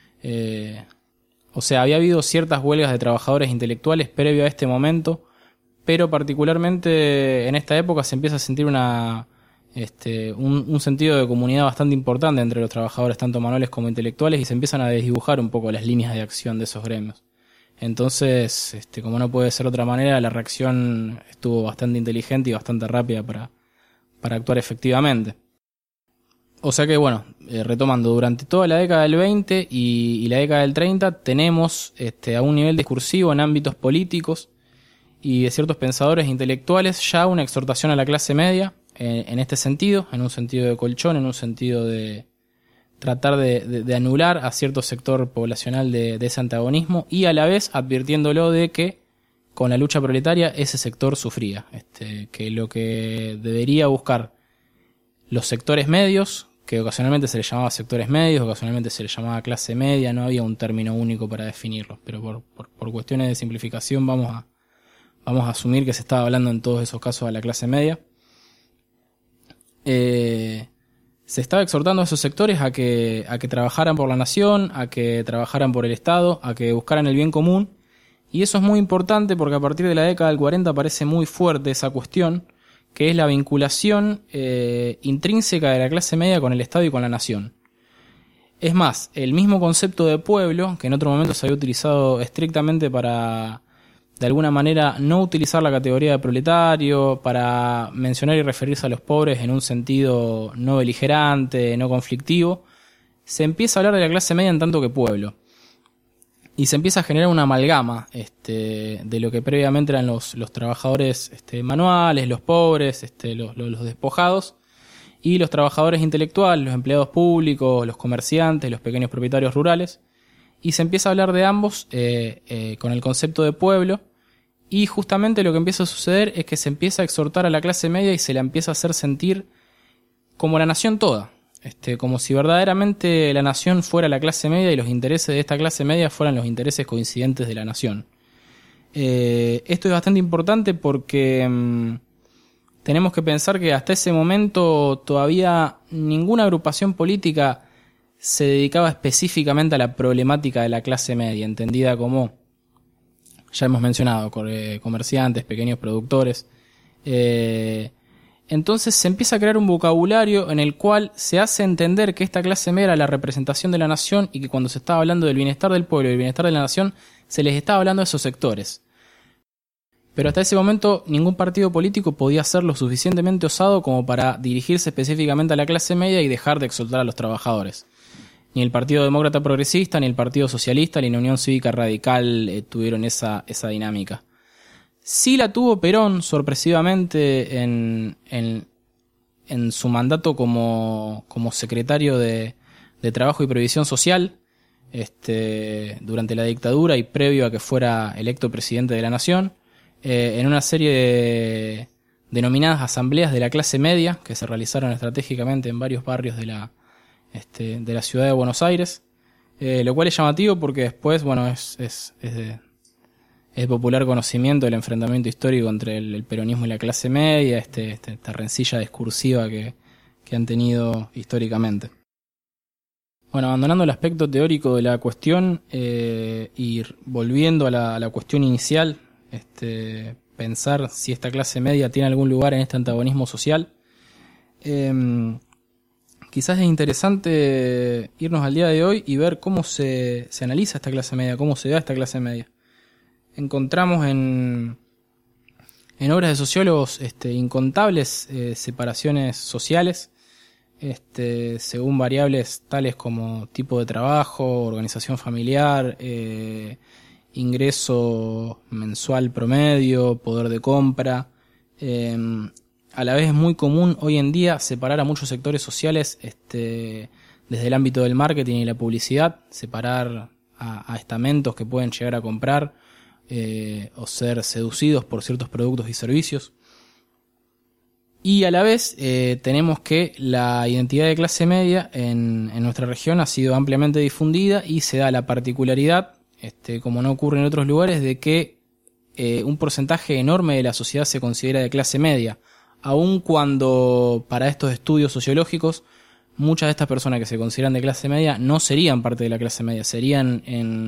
había habido ciertas huelgas de trabajadores intelectuales previo a este momento, pero particularmente en esta época se empieza a sentir un sentido de comunidad bastante importante entre los trabajadores, tanto manuales como intelectuales, y se empiezan a desdibujar un poco las líneas de acción de esos gremios. Entonces, como no puede ser de otra manera, la reacción estuvo bastante inteligente y bastante rápida para actuar efectivamente. O sea que, retomando, durante toda la década del 20 y la década del 30 tenemos a un nivel discursivo en ámbitos políticos y de ciertos pensadores intelectuales ya una exhortación a la clase media en este sentido, en un sentido de colchón, en un sentido de tratar de anular a cierto sector poblacional de ese antagonismo, y a la vez advirtiéndolo de que con la lucha proletaria ese sector sufría, que lo que debería buscar los sectores medios, que ocasionalmente se les llamaba sectores medios, ocasionalmente se les llamaba clase media, no había un término único para definirlos, pero por cuestiones de simplificación vamos a asumir que se estaba hablando en todos esos casos a la clase media. Se estaba exhortando a esos sectores a que trabajaran por la nación, a que trabajaran por el Estado, a que buscaran el bien común, y eso es muy importante porque a partir de la década del 40 aparece muy fuerte esa cuestión, que es la vinculación intrínseca de la clase media con el Estado y con la nación. Es más, el mismo concepto de pueblo, que en otro momento se había utilizado estrictamente para, de alguna manera, no utilizar la categoría de proletario, para mencionar y referirse a los pobres en un sentido no beligerante, no conflictivo, se empieza a hablar de la clase media en tanto que pueblo. Y se empieza a generar una amalgama de lo que previamente eran los trabajadores manuales, los pobres, los despojados, y los trabajadores intelectuales, los empleados públicos, los comerciantes, los pequeños propietarios rurales. Y se empieza a hablar de ambos con el concepto de pueblo. Y justamente lo que empieza a suceder es que se empieza a exhortar a la clase media y se la empieza a hacer sentir como la nación toda. Como si verdaderamente la nación fuera la clase media y los intereses de esta clase media fueran los intereses coincidentes de la nación. Esto es bastante importante porque tenemos que pensar que hasta ese momento todavía ninguna agrupación política se dedicaba específicamente a la problemática de la clase media, entendida como, ya hemos mencionado, comerciantes, pequeños productores. Entonces se empieza a crear un vocabulario en el cual se hace entender que esta clase media era la representación de la nación y que cuando se estaba hablando del bienestar del pueblo y del bienestar de la nación, se les estaba hablando a esos sectores. Pero hasta ese momento ningún partido político podía ser lo suficientemente osado como para dirigirse específicamente a la clase media y dejar de exaltar a los trabajadores. Ni el Partido Demócrata Progresista, ni el Partido Socialista, ni la Unión Cívica Radical tuvieron esa dinámica. Sí la tuvo Perón, sorpresivamente, en su mandato como secretario de Trabajo y Previsión Social, durante la dictadura y previo a que fuera electo presidente de la Nación, en una serie de denominadas asambleas de la clase media, que se realizaron estratégicamente en varios barrios de la ciudad de Buenos Aires, lo cual es llamativo porque después, bueno, es de popular conocimiento el enfrentamiento histórico entre el peronismo y la clase media, esta rencilla discursiva que han tenido históricamente. Bueno, abandonando el aspecto teórico de la cuestión y volviendo a la cuestión inicial, pensar si esta clase media tiene algún lugar en este antagonismo social, quizás es interesante irnos al día de hoy y ver cómo se analiza esta clase media, cómo se da esta clase media. Encontramos en obras de sociólogos incontables separaciones sociales según variables tales como tipo de trabajo, organización familiar, ingreso mensual promedio, poder de compra. A la vez es muy común hoy en día separar a muchos sectores sociales desde el ámbito del marketing y la publicidad, separar a estamentos que pueden llegar a comprar o ser seducidos por ciertos productos y servicios. Y a la vez tenemos que la identidad de clase media en nuestra región ha sido ampliamente difundida y se da la particularidad, como no ocurre en otros lugares, de que un porcentaje enorme de la sociedad se considera de clase media, aun cuando para estos estudios sociológicos muchas de estas personas que se consideran de clase media no serían parte de la clase media, serían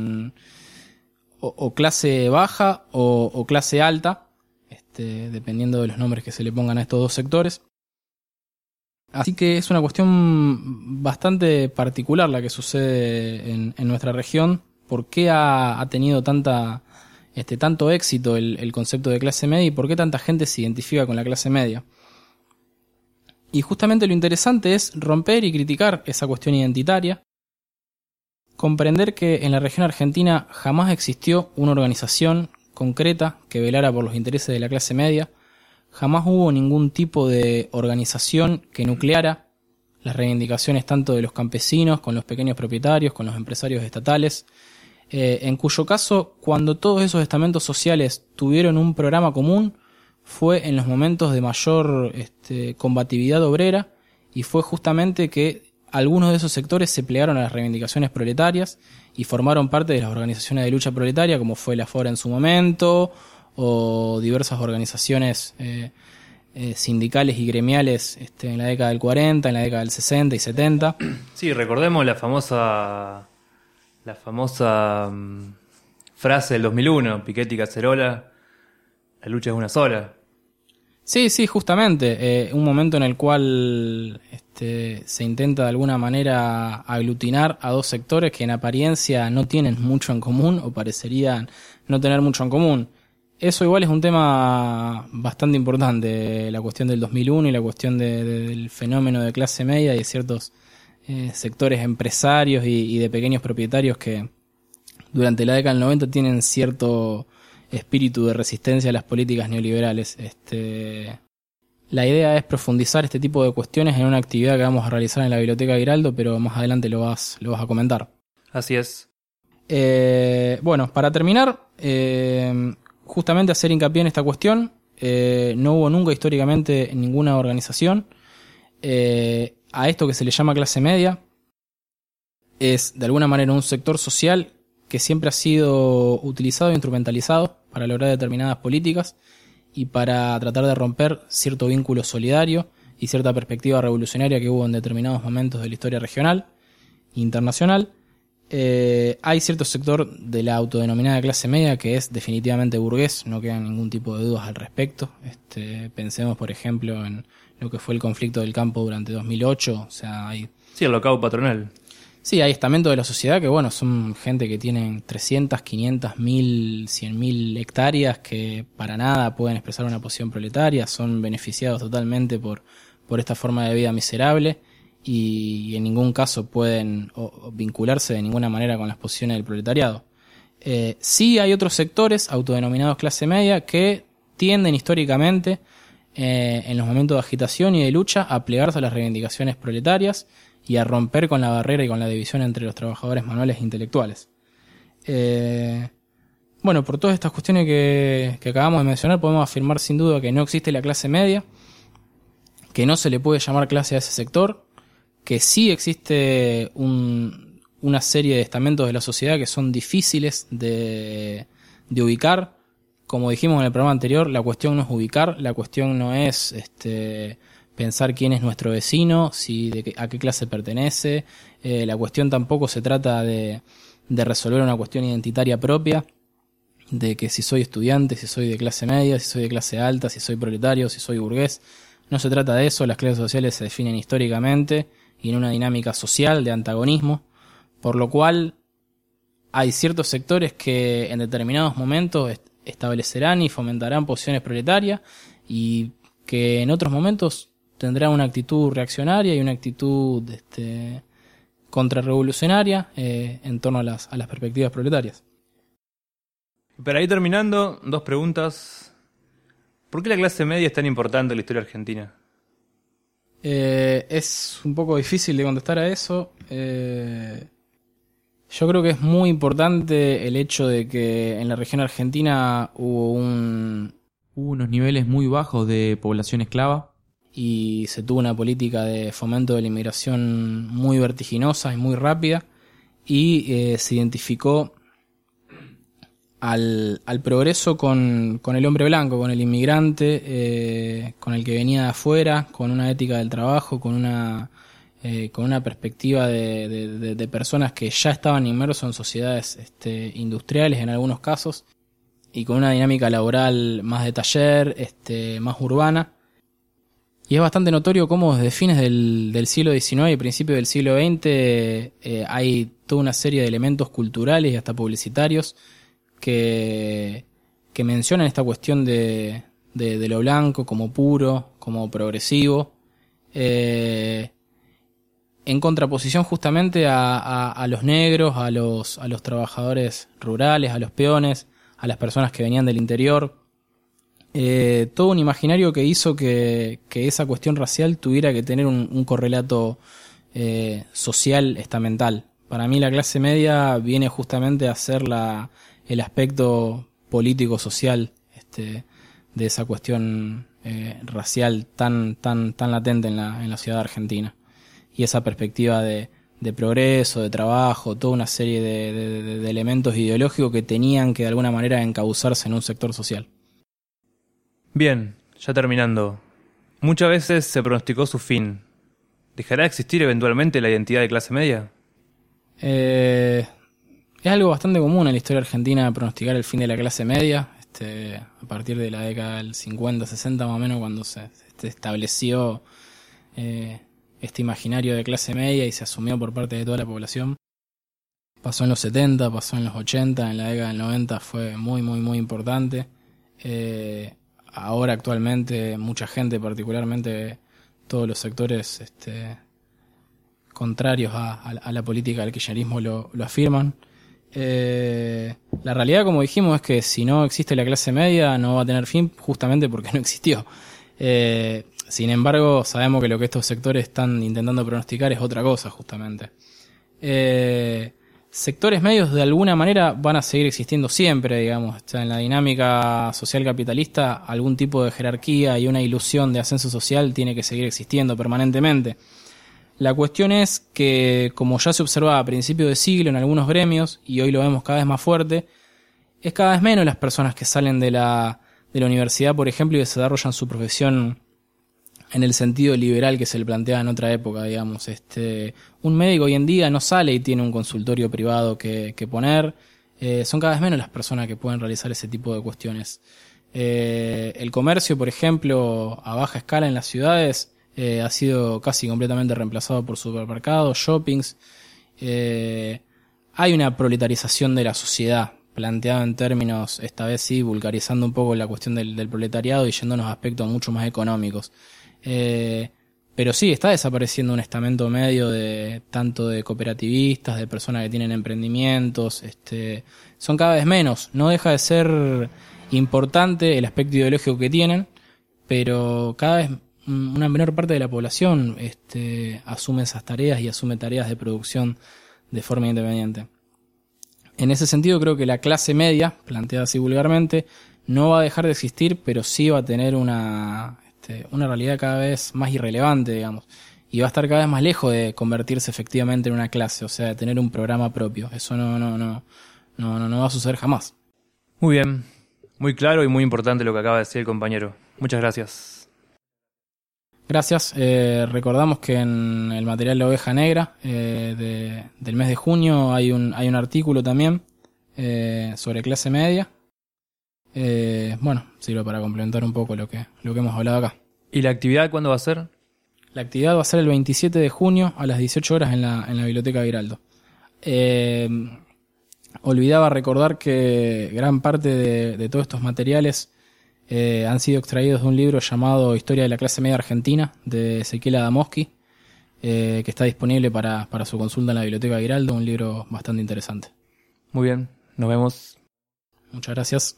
o clase baja o clase alta, dependiendo de los nombres que se le pongan a estos dos sectores. Así que es una cuestión bastante particular la que sucede en nuestra región. ¿Por qué ha tenido tanto éxito el concepto de clase media y por qué tanta gente se identifica con la clase media? Y justamente lo interesante es romper y criticar esa cuestión identitaria, comprender que en la región argentina jamás existió una organización concreta que velara por los intereses de la clase media, jamás hubo ningún tipo de organización que nucleara las reivindicaciones tanto de los campesinos, con los pequeños propietarios, con los empresarios estatales, en cuyo caso, cuando todos esos estamentos sociales tuvieron un programa común, fue en los momentos de mayor combatividad obrera y fue justamente que algunos de esos sectores se plegaron a las reivindicaciones proletarias y formaron parte de las organizaciones de lucha proletaria, como fue la FORA en su momento, o diversas organizaciones sindicales y gremiales en la década del 40, en la década del 60 y 70. Sí, recordemos la famosa frase del 2001, Piketty y Cacerola, la lucha es una sola. Sí, justamente. Un momento en el cual se intenta de alguna manera aglutinar a dos sectores que en apariencia no tienen mucho en común o parecerían no tener mucho en común. Eso igual es un tema bastante importante, la cuestión del 2001 y la cuestión del fenómeno de clase media y de ciertos sectores empresarios y de pequeños propietarios que durante la década del 90 tienen cierto espíritu de resistencia a las políticas neoliberales. La idea es profundizar este tipo de cuestiones en una actividad que vamos a realizar en la Biblioteca Giraldo, pero más adelante lo vas a comentar. Así es. Bueno, para terminar, justamente hacer hincapié en esta cuestión. No hubo nunca históricamente ninguna organización a esto que se le llama clase media. Es de alguna manera un sector social que siempre ha sido utilizado e instrumentalizado para lograr determinadas políticas y para tratar de romper cierto vínculo solidario y cierta perspectiva revolucionaria que hubo en determinados momentos de la historia regional e internacional. Hay cierto sector de la autodenominada clase media que es definitivamente burgués, no quedan ningún tipo de dudas al respecto. Pensemos, por ejemplo, en lo que fue el conflicto del campo durante 2008. O sea, Sí, el locao patronal. Sí, hay estamentos de la sociedad que, bueno, son gente que tienen 300, 500, 1000, 100.000 hectáreas que para nada pueden expresar una posición proletaria, son beneficiados totalmente por esta forma de vida miserable y en ningún caso pueden vincularse de ninguna manera con las posiciones del proletariado. Sí hay otros sectores autodenominados clase media que tienden históricamente en los momentos de agitación y de lucha a plegarse a las reivindicaciones proletarias y a romper con la barrera y con la división entre los trabajadores manuales e intelectuales. Bueno, por todas estas cuestiones que acabamos de mencionar, podemos afirmar sin duda que no existe la clase media, que no se le puede llamar clase a ese sector, que sí existe una serie de estamentos de la sociedad que son difíciles de ubicar. Como dijimos en el programa anterior, la cuestión no es ubicar, la cuestión no es pensar quién es nuestro vecino, a qué clase pertenece. La cuestión tampoco se trata de resolver una cuestión identitaria propia, de que si soy estudiante, si soy de clase media, si soy de clase alta, si soy proletario, si soy burgués. No se trata de eso, las clases sociales se definen históricamente y en una dinámica social de antagonismo, por lo cual hay ciertos sectores que en determinados momentos establecerán y fomentarán posiciones proletarias y que en otros momentos tendrán una actitud reaccionaria y una actitud contrarrevolucionaria en torno a las perspectivas proletarias. Para ir terminando, dos preguntas. ¿Por qué la clase media es tan importante en la historia argentina? Es un poco difícil de contestar a eso. Yo creo que es muy importante el hecho de que en la región argentina hubo unos niveles muy bajos de población esclava y se tuvo una política de fomento de la inmigración muy vertiginosa y muy rápida y se identificó al progreso con el hombre blanco, con el inmigrante, con el que venía de afuera, con una ética del trabajo, con una perspectiva de personas que ya estaban inmersos en sociedades industriales en algunos casos y con una dinámica laboral más de taller, más urbana. Y es bastante notorio cómo desde fines del siglo XIX y principios del siglo XX hay toda una serie de elementos culturales y hasta publicitarios que mencionan esta cuestión de lo blanco como puro, como progresivo, en contraposición justamente a los negros, a los trabajadores rurales, a los peones, a las personas que venían del interior. Todo un imaginario que hizo que esa cuestión racial tuviera que tener un correlato social estamental. Para mí la clase media viene justamente a ser el aspecto político-social de esa cuestión racial tan latente en la ciudad argentina. y esa perspectiva de progreso, de trabajo, toda una serie de elementos ideológicos que tenían que de alguna manera encauzarse en un sector social. Bien, ya terminando. Muchas veces se pronosticó su fin. ¿Dejará de existir eventualmente la identidad de clase media? Es algo bastante común en la historia argentina pronosticar el fin de la clase media. A partir de la década del 50, 60 más o menos, cuando se estableció este imaginario de clase media y se asumió por parte de toda la población. Pasó en los 70, pasó en los 80, en la década del 90 fue muy, muy, muy importante. Ahora actualmente mucha gente, particularmente todos los sectores contrarios a la política del kirchnerismo lo afirman. La realidad, como dijimos, es que si no existe la clase media no va a tener fin justamente porque no existió. Sin embargo, sabemos que lo que estos sectores están intentando pronosticar es otra cosa, justamente. Sectores medios de alguna manera van a seguir existiendo siempre, digamos. En la dinámica social capitalista, algún tipo de jerarquía y una ilusión de ascenso social tiene que seguir existiendo permanentemente. La cuestión es que, como ya se observaba a principios de siglo en algunos gremios, y hoy lo vemos cada vez más fuerte, es cada vez menos las personas que salen de la universidad, por ejemplo, y desarrollan su profesión en el sentido liberal que se le planteaba en otra época, digamos. Un médico hoy en día no sale y tiene un consultorio privado que poner. Son cada vez menos las personas que pueden realizar ese tipo de cuestiones. El comercio, por ejemplo, a baja escala en las ciudades, ha sido casi completamente reemplazado por supermercados, shoppings. Hay una proletarización de la sociedad, planteada en términos, esta vez sí, vulgarizando un poco la cuestión del proletariado y yéndonos a aspectos mucho más económicos. Pero sí, está desapareciendo un estamento medio tanto de cooperativistas, de personas que tienen emprendimientos. Son cada vez menos. No deja de ser importante el aspecto ideológico que tienen, pero cada vez una menor parte de la población asume esas tareas y asume tareas de producción de forma independiente. En ese sentido, creo que la clase media, planteada así vulgarmente, no va a dejar de existir, pero sí va a tener una realidad cada vez más irrelevante, digamos, y va a estar cada vez más lejos de convertirse efectivamente en una clase, o sea, de tener un programa propio. Eso no va a suceder jamás. Muy bien, muy claro y muy importante lo que acaba de decir el compañero. Muchas gracias. Gracias. Recordamos que en el material La Oveja Negra del mes de junio hay un artículo también sobre clase media. Sirve para complementar un poco lo que hemos hablado acá. ¿Y la actividad cuándo va a ser? La actividad va a ser el 27 de junio a las 18 horas en la Biblioteca Giraldo. Olvidaba recordar que gran parte de todos estos materiales han sido extraídos de un libro llamado Historia de la clase media argentina, de Ezequiel Adamowski, que está disponible para su consulta en la Biblioteca Giraldo, un libro bastante interesante. Muy bien, nos vemos. Muchas gracias.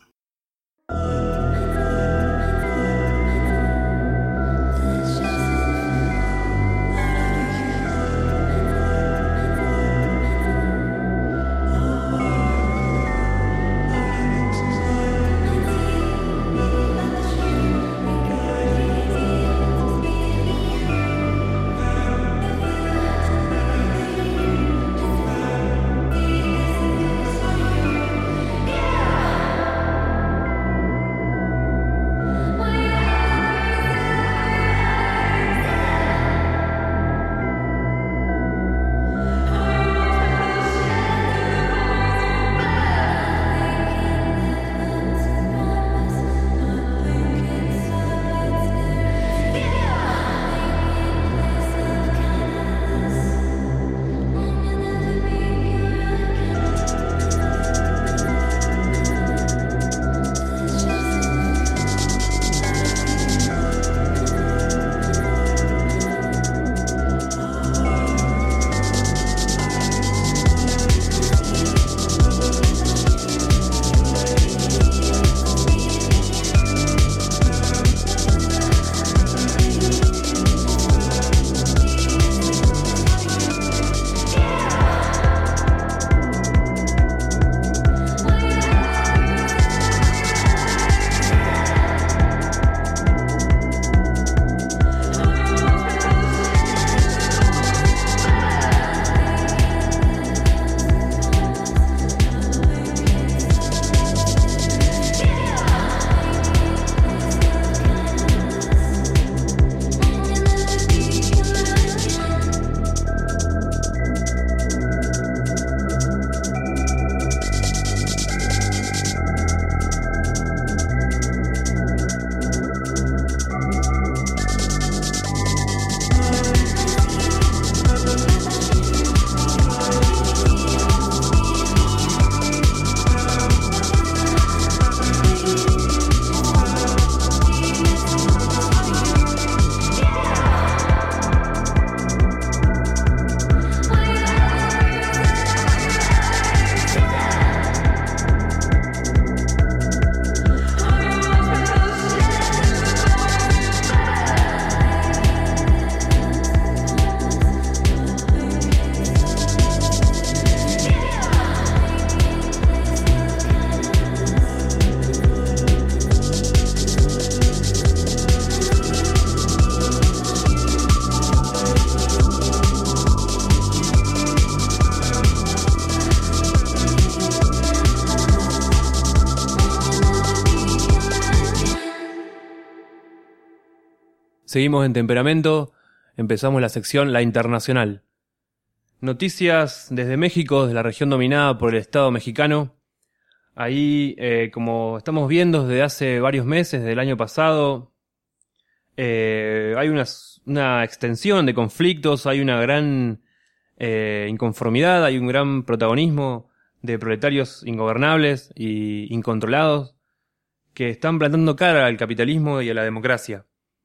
Seguimos en Temperamento, empezamos la sección La Internacional. Noticias desde México, desde la región dominada por el Estado mexicano. Ahí, como estamos viendo desde hace varios meses, desde el año pasado, hay una extensión de conflictos, hay una gran inconformidad, hay un gran protagonismo de proletarios ingobernables e incontrolados que están plantando cara al capitalismo y a la democracia.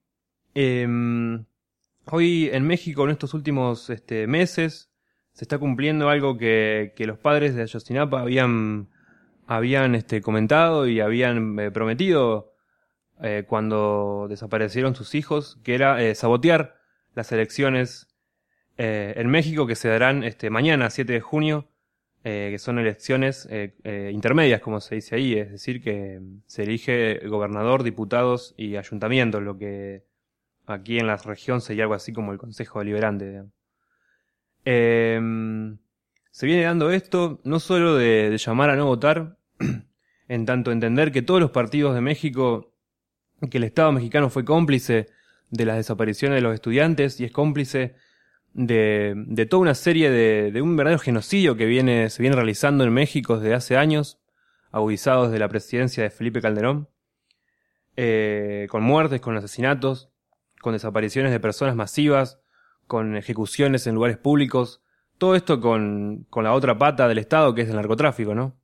Hoy en México, en estos últimos meses, se está cumpliendo algo que los padres de Ayotzinapa habían comentado y habían prometido cuando desaparecieron sus hijos, que era sabotear las elecciones en México que se darán mañana, 7 de junio, que son elecciones intermedias, como se dice ahí, es decir, que se elige gobernador, diputados y ayuntamientos, lo que aquí en la región sería algo así como el Consejo Deliberante, digamos. Se viene dando esto no solo de llamar a no votar, en tanto entender que todos los partidos de México, que el Estado mexicano fue cómplice de las desapariciones de los estudiantes y es cómplice de toda una serie de un verdadero genocidio que se viene realizando en México desde hace años, agudizados desde la presidencia de Felipe Calderón, con muertes, con asesinatos, con desapariciones de personas masivas, con ejecuciones en lugares públicos, todo esto con la otra pata del Estado que es el narcotráfico, ¿no?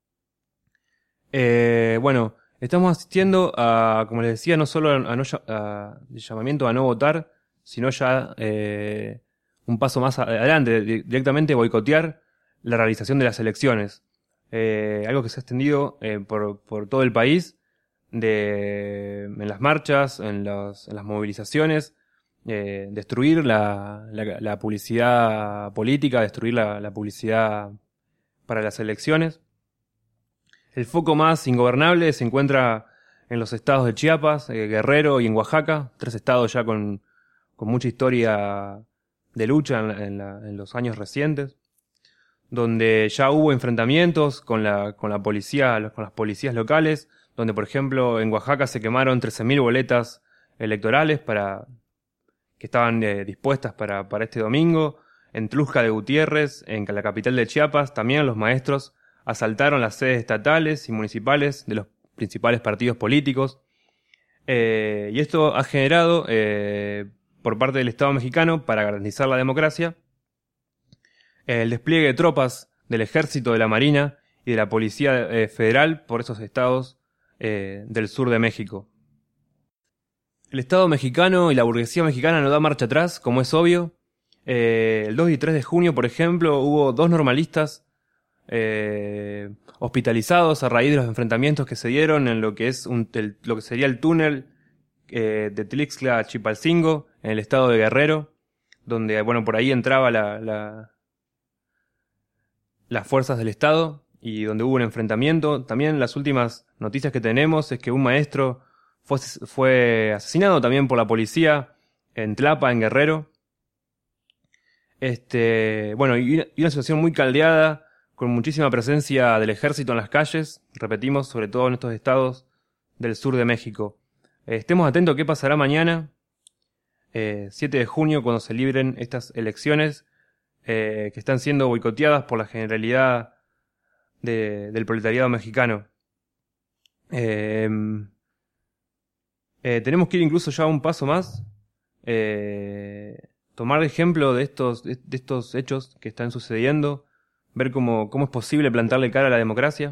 Bueno, estamos asistiendo a, como les decía, no solo a llamamiento a no votar, sino ya un paso más adelante, directamente boicotear la realización de las elecciones. Algo que se ha extendido por todo el país, en las marchas, en las movilizaciones, destruir la publicidad política, destruir la publicidad para las elecciones. El foco más ingobernable se encuentra en los estados de Chiapas, Guerrero y en Oaxaca, 3 estados ya con mucha historia de lucha en los años recientes, donde ya hubo enfrentamientos con la policía, con las policías locales, donde por ejemplo en Oaxaca se quemaron 13.000 boletas electorales que estaban dispuestas para este domingo. En Tluxca de Gutiérrez, en la capital de Chiapas, también los maestros asaltaron las sedes estatales y municipales de los principales partidos políticos. Y esto ha generado, por parte del Estado mexicano, para garantizar la democracia, el despliegue de tropas del Ejército, de la Marina y de la Policía Federal por esos estados del sur de México. El Estado mexicano y la burguesía mexicana no da marcha atrás, como es obvio. El 2 y 3 de junio, por ejemplo, hubo 2 normalistas hospitalizados a raíz de los enfrentamientos que se dieron en lo que es lo que sería el túnel de Tliixtla a Chipalcingo, en el estado de Guerrero, donde bueno, por ahí entraba las fuerzas del Estado y donde hubo un enfrentamiento. También las últimas noticias que tenemos es que un maestro fue asesinado también por la policía en Tlapa, en Guerrero. Bueno, y una situación muy caldeada, con muchísima presencia del ejército en las calles, repetimos, sobre todo en estos estados del sur de México. Estemos atentos a qué pasará mañana, 7 de junio, cuando se libren estas elecciones que están siendo boicoteadas por la generalidad del proletariado mexicano. Tenemos que ir incluso ya un paso más, tomar ejemplo de estos hechos que están sucediendo, ver cómo es posible plantarle cara a la democracia,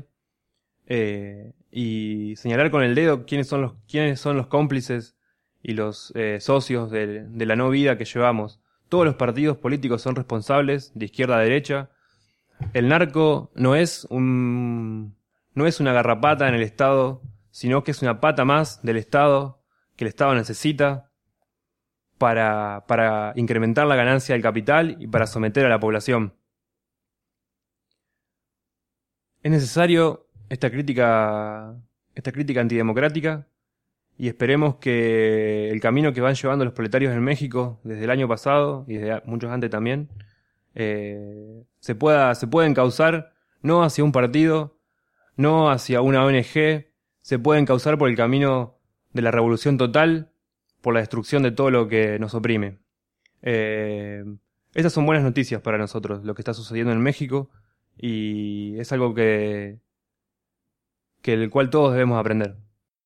y señalar con el dedo quiénes son los cómplices y los socios de la no vida que llevamos. Todos los partidos políticos son responsables, de izquierda a derecha. El narco no es una garrapata en el Estado, sino que es una pata más del Estado que el Estado necesita para incrementar la ganancia del capital y para someter a la población. Es necesario esta crítica antidemocrática, y esperemos que el camino que van llevando los proletarios en México desde el año pasado y desde muchos antes también se pueda encauzar no hacia un partido, no hacia una ONG, se puede encauzar por el camino de la revolución total, por la destrucción de todo lo que nos oprime. Estas son buenas noticias para nosotros, lo que está sucediendo en México, y es algo que el cual todos debemos aprender.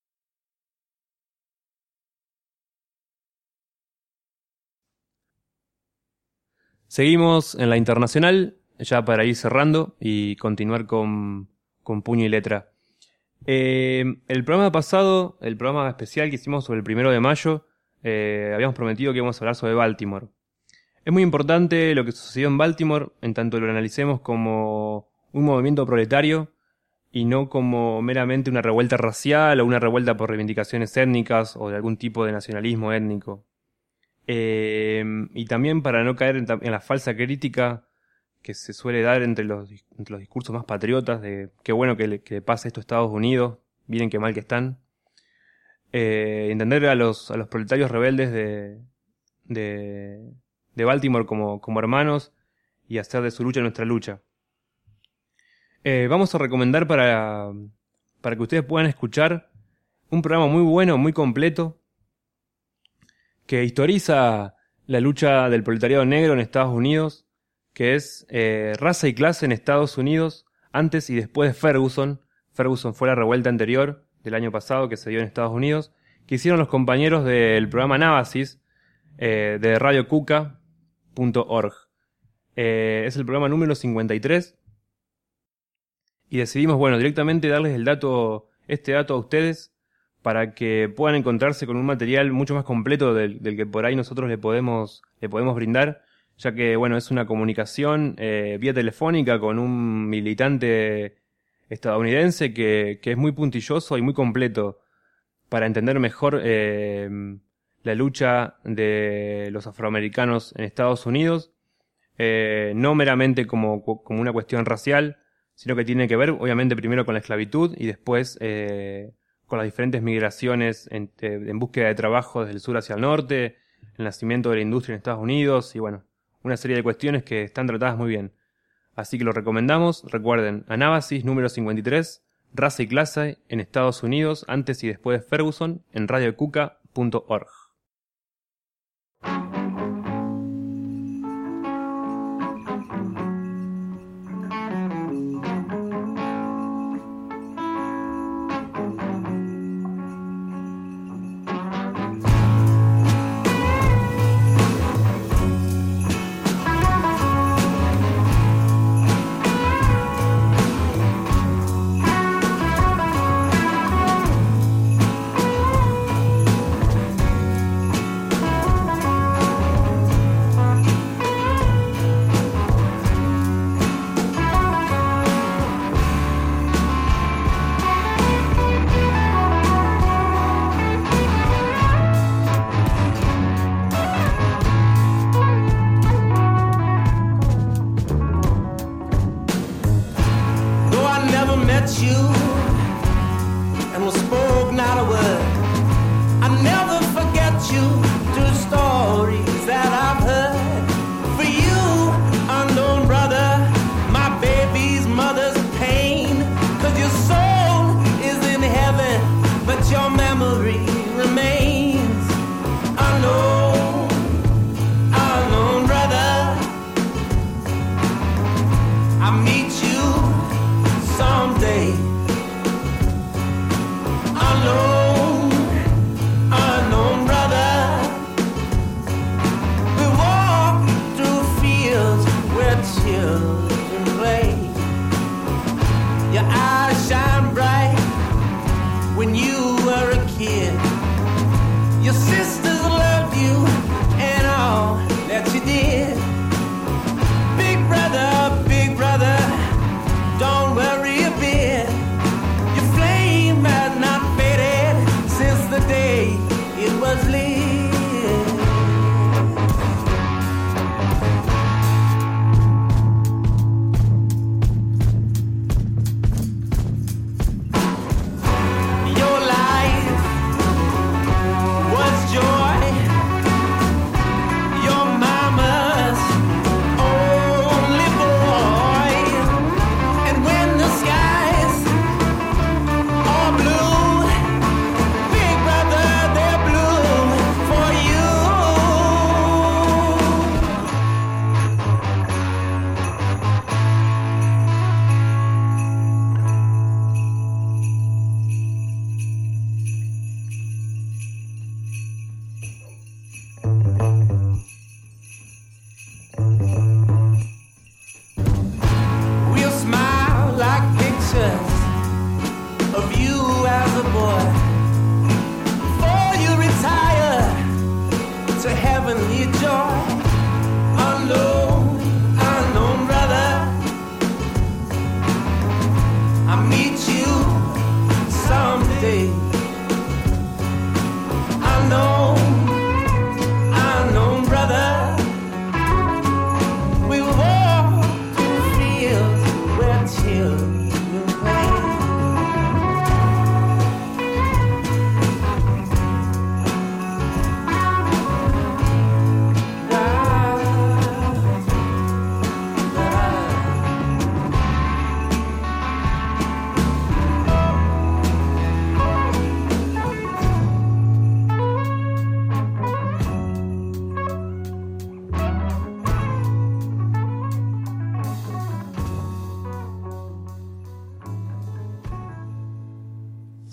Seguimos en la internacional, ya para ir cerrando y continuar con puño y letra. El programa pasado, el programa especial que hicimos sobre el 1 de mayo, habíamos prometido que íbamos a hablar sobre Baltimore. Es muy importante lo que sucedió en Baltimore, en tanto lo analicemos como un movimiento proletario y no como meramente una revuelta racial o una revuelta por reivindicaciones étnicas o de algún tipo de nacionalismo étnico. Y también para no caer en la falsa crítica que se suele dar entre los discursos más patriotas de qué bueno que le pase esto a Estados Unidos, miren qué mal que están. Entender a los proletarios rebeldes de Baltimore como hermanos y hacer de su lucha nuestra lucha. Vamos a recomendar para que ustedes puedan escuchar un programa muy bueno, muy completo, que historiza la lucha del proletariado negro en Estados Unidos, que es Raza y Clase en Estados Unidos, antes y después de Ferguson. Ferguson fue la revuelta anterior del año pasado que se dio en Estados Unidos, que hicieron los compañeros del programa Nábasis de radiocuca.org. Es el programa número 53. Y decidimos, directamente darles este dato a ustedes para que puedan encontrarse con un material mucho más completo del que por ahí nosotros le podemos brindar, ya que, es una comunicación vía telefónica con un militante estadounidense que es muy puntilloso y muy completo para entender mejor la lucha de los afroamericanos en Estados Unidos, no meramente como una cuestión racial, sino que tiene que ver, obviamente, primero con la esclavitud y después con las diferentes migraciones en búsqueda de trabajo desde el sur hacia el norte, el nacimiento de la industria en Estados Unidos y, una serie de cuestiones que están tratadas muy bien. Así que lo recomendamos. Recuerden, Anábasis número 53, Raza y Clase en Estados Unidos, antes y después de Ferguson, en radiocuca.org.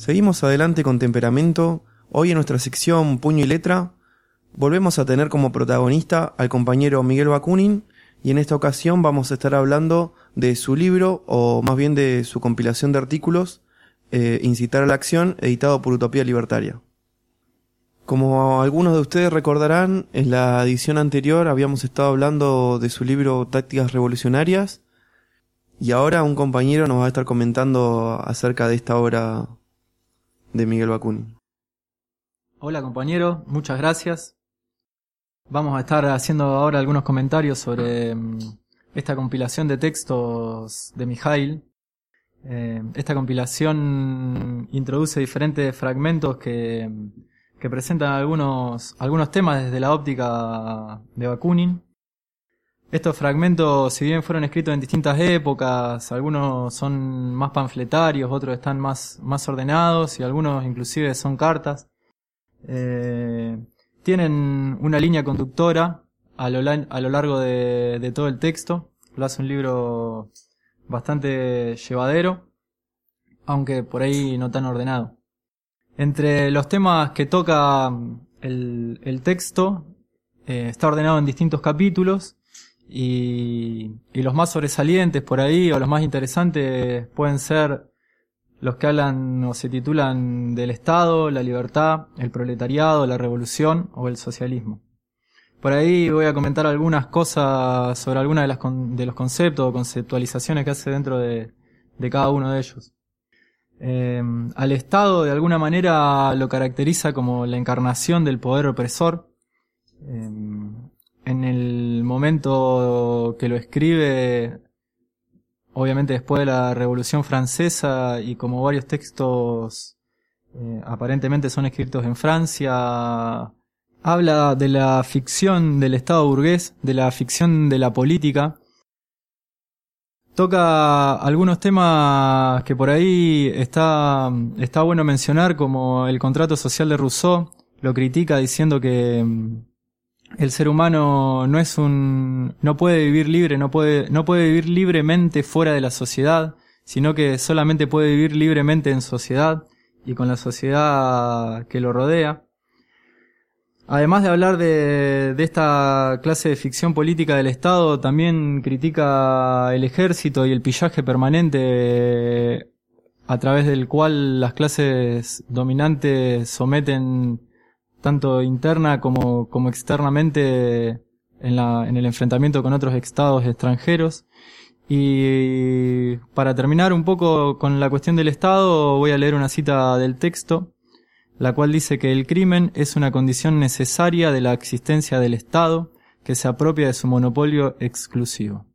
Seguimos adelante con temperamento. Hoy en nuestra sección Puño y Letra volvemos a tener como protagonista al compañero Miguel Bakunin, y en esta ocasión vamos a estar hablando de su libro, o más bien de su compilación de artículos, Incitar a la Acción, editado por Utopía Libertaria. Como algunos de ustedes recordarán, en la edición anterior habíamos estado hablando de su libro Tácticas Revolucionarias, y ahora un compañero nos va a estar comentando acerca de esta obra de Miguel Bakunin. Hola compañero, muchas gracias. Vamos a estar haciendo ahora algunos comentarios sobre esta compilación de textos de Mijail. Esta compilación introduce diferentes fragmentos que presentan algunos temas desde la óptica de Bakunin. Estos fragmentos, si bien fueron escritos en distintas épocas, algunos son más panfletarios, otros están más ordenados y algunos inclusive son cartas. Tienen una línea conductora a lo largo de todo el texto. Lo hace un libro bastante llevadero, aunque por ahí no tan ordenado. Entre los temas que toca el texto, está ordenado en distintos capítulos, y los más sobresalientes por ahí, o los más interesantes, pueden ser los que hablan o se titulan del Estado, la libertad, el proletariado, la revolución o el socialismo. Por ahí voy a comentar algunas cosas sobre algunas de los conceptos o conceptualizaciones que hace dentro de cada uno de ellos. Al Estado de alguna manera lo caracteriza como la encarnación del poder opresor. En el momento que lo escribe, obviamente después de la Revolución Francesa, y como varios textos aparentemente son escritos en Francia, habla de la ficción del Estado burgués, de la ficción de la política. Toca algunos temas que por ahí está bueno mencionar, como el contrato social de Rousseau. Lo critica diciendo que el ser humano no puede vivir libre, no puede vivir libremente fuera de la sociedad, sino que solamente puede vivir libremente en sociedad y con la sociedad que lo rodea. Además de hablar de esta clase de ficción política del Estado, también critica el ejército y el pillaje permanente a través del cual las clases dominantes someten tanto interna como externamente en el enfrentamiento con otros estados extranjeros. Y para terminar un poco con la cuestión del Estado, voy a leer una cita del texto, la cual dice que el crimen es una condición necesaria de la existencia del Estado, que se apropia de su monopolio exclusivo.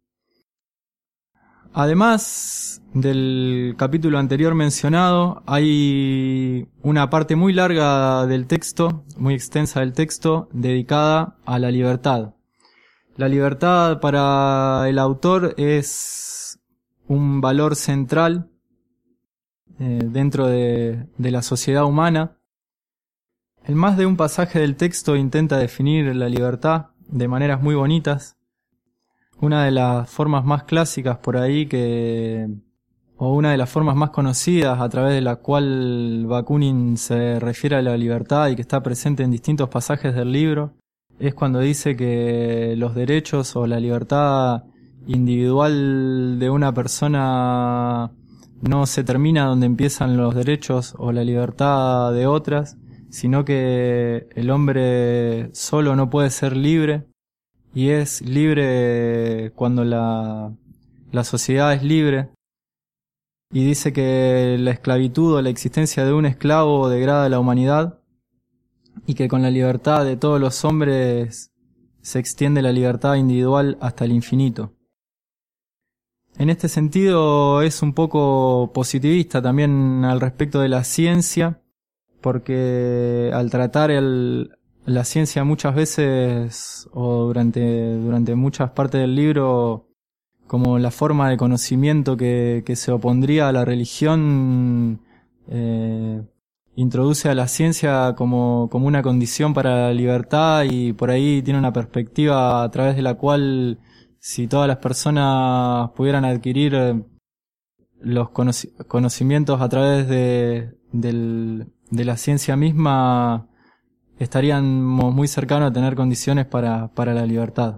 Además del capítulo anterior mencionado, hay una parte muy larga del texto, muy extensa del texto, dedicada a la libertad. La libertad para el autor es un valor central dentro de la sociedad humana. En más de un pasaje del texto intenta definir la libertad de maneras muy bonitas. Una de las formas más clásicas por ahí o una de las formas más conocidas a través de la cual Bakunin se refiere a la libertad y que está presente en distintos pasajes del libro, es cuando dice que los derechos o la libertad individual de una persona no se termina donde empiezan los derechos o la libertad de otras, sino que el hombre solo no puede ser libre, y es libre cuando la sociedad es libre. Y dice que la esclavitud o la existencia de un esclavo degrada la humanidad, y que con la libertad de todos los hombres se extiende la libertad individual hasta el infinito. En este sentido es un poco positivista también al respecto de la ciencia, porque al tratar la ciencia muchas veces o durante muchas partes del libro como la forma de conocimiento que se opondría a la religión, introduce a la ciencia como una condición para la libertad, y por ahí tiene una perspectiva a través de la cual, si todas las personas pudieran adquirir los conocimientos a través de la ciencia misma estaríamos muy cercanos a tener condiciones para la libertad.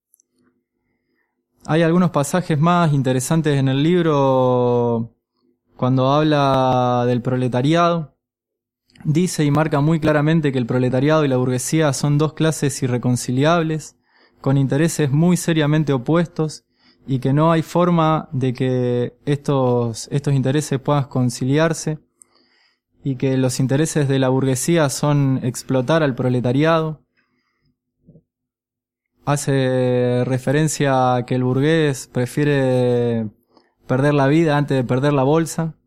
Hay algunos pasajes más interesantes en el libro cuando habla del proletariado. Dice y marca muy claramente que el proletariado y la burguesía son dos clases irreconciliables, con intereses muy seriamente opuestos, y que no hay forma de que estos intereses puedan conciliarse, y que los intereses de la burguesía son explotar al proletariado. Hace referencia a que el burgués prefiere perder la vida antes de perder la bolsa,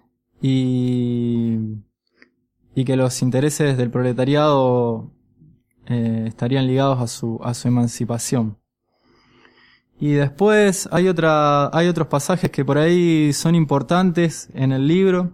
y que los intereses del proletariado estarían ligados a su emancipación. Y después hay otros pasajes que por ahí son importantes en el libro.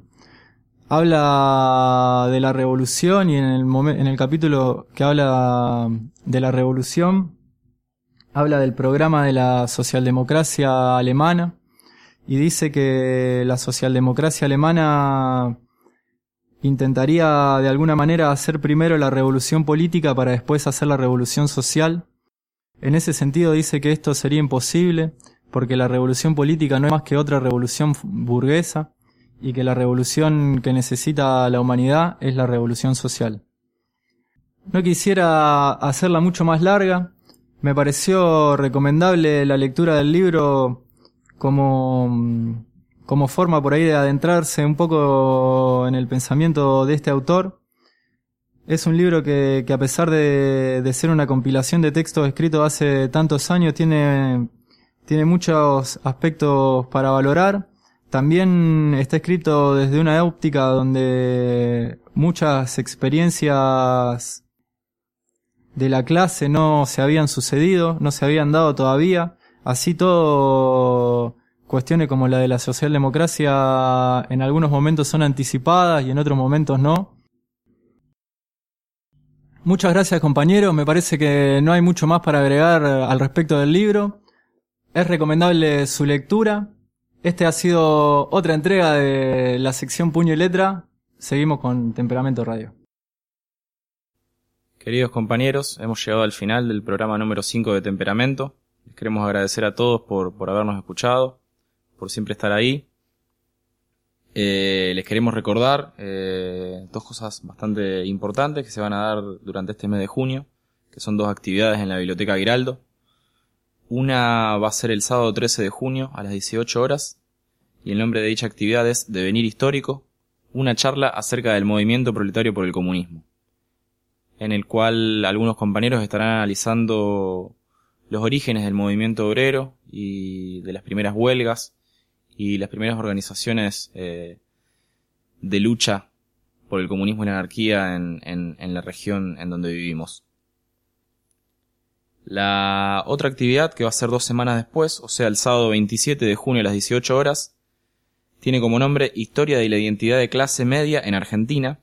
Habla de la revolución, y en el capítulo que habla de la revolución, habla del programa de la socialdemocracia alemana, y dice que la socialdemocracia alemana intentaría de alguna manera hacer primero la revolución política para después hacer la revolución social. En ese sentido dice que esto sería imposible, porque la revolución política no es más que otra revolución burguesa, y que la revolución que necesita la humanidad es la revolución social. No quisiera hacerla mucho más larga. Me pareció recomendable la lectura del libro como forma por ahí de adentrarse un poco en el pensamiento de este autor. Es un libro que a pesar de ser una compilación de textos escritos hace tantos años, tiene muchos aspectos para valorar. También está escrito desde una óptica donde muchas experiencias de la clase no se habían sucedido, no se habían dado todavía. Así todo, cuestiones como la de la socialdemocracia en algunos momentos son anticipadas y en otros momentos no. Muchas gracias, compañeros. Me parece que no hay mucho más para agregar al respecto del libro. Es recomendable su lectura. Este ha sido otra entrega de la sección Puño y Letra. Seguimos con Temperamento Radio. Queridos compañeros, hemos llegado al final del programa número 5 de Temperamento. Les queremos agradecer a todos por habernos escuchado, por siempre estar ahí. Les queremos recordar dos cosas bastante importantes que se van a dar durante este mes de junio, que son dos actividades en la Biblioteca Giraldo. Una va a ser el sábado 13 de junio a las 18 horas, y el nombre de dicha actividad es Devenir Histórico, una charla acerca del movimiento proletario por el comunismo, en el cual algunos compañeros estarán analizando los orígenes del movimiento obrero y de las primeras huelgas y las primeras organizaciones de lucha por el comunismo y la anarquía en la región en donde vivimos. La otra actividad, que va a ser 2 semanas después, o sea el sábado 27 de junio a las 18 horas, tiene como nombre Historia de la identidad de clase media en Argentina,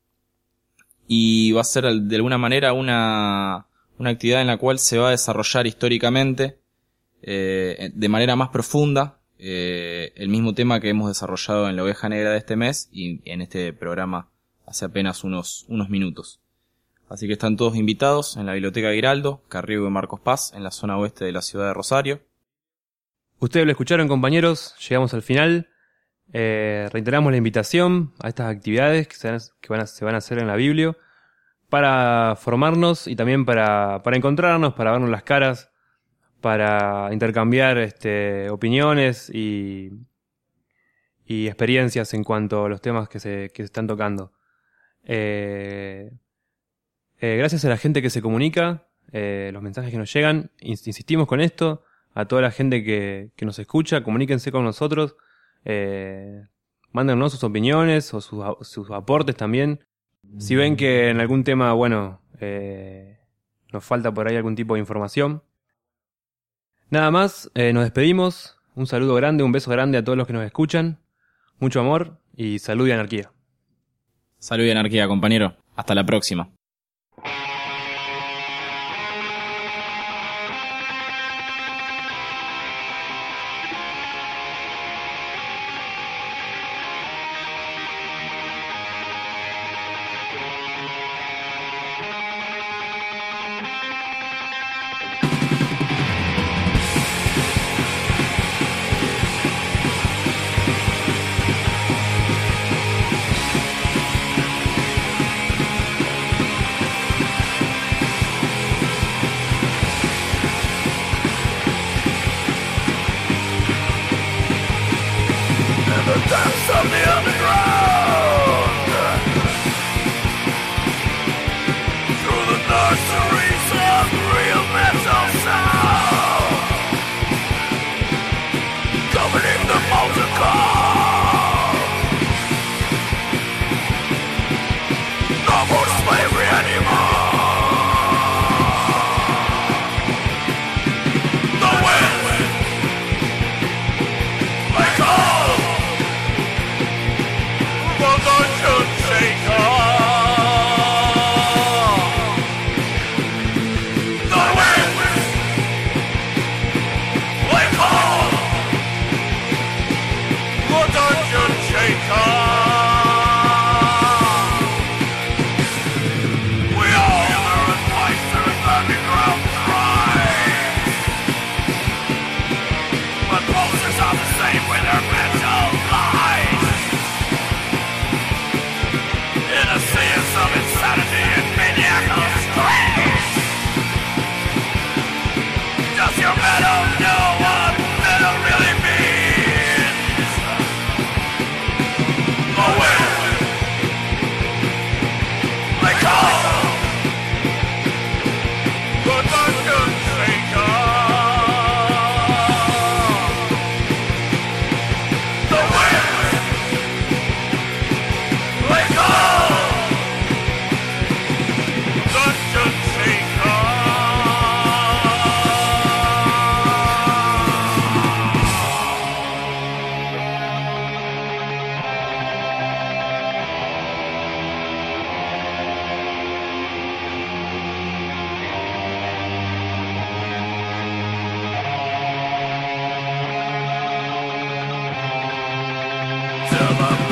y va a ser de alguna manera una actividad en la cual se va a desarrollar históricamente de manera más profunda el mismo tema que hemos desarrollado en la Oveja Negra de este mes y en este programa hace apenas unos minutos. Así que están todos invitados en la Biblioteca Giraldo, Carriego de Marcos Paz, en la zona oeste de la ciudad de Rosario. Ustedes lo escucharon, compañeros, llegamos al final. Reiteramos la invitación a estas actividades que se van a hacer en la Biblio para formarnos y también para encontrarnos, para vernos las caras, para intercambiar opiniones y experiencias en cuanto a los temas que se están tocando. Gracias a la gente que se comunica, los mensajes que nos llegan, insistimos con esto, a toda la gente que nos escucha, comuníquense con nosotros, mándennos sus opiniones o sus aportes también. Si ven que en algún tema, nos falta por ahí algún tipo de información. Nada más, nos despedimos, un saludo grande, un beso grande a todos los que nos escuchan, mucho amor y salud y anarquía. Salud y anarquía, compañero. Hasta la próxima. Sorceries of real metal sound, governing the multicast. No more slavery anymore. The wind, like all the dungeon shaker. Till the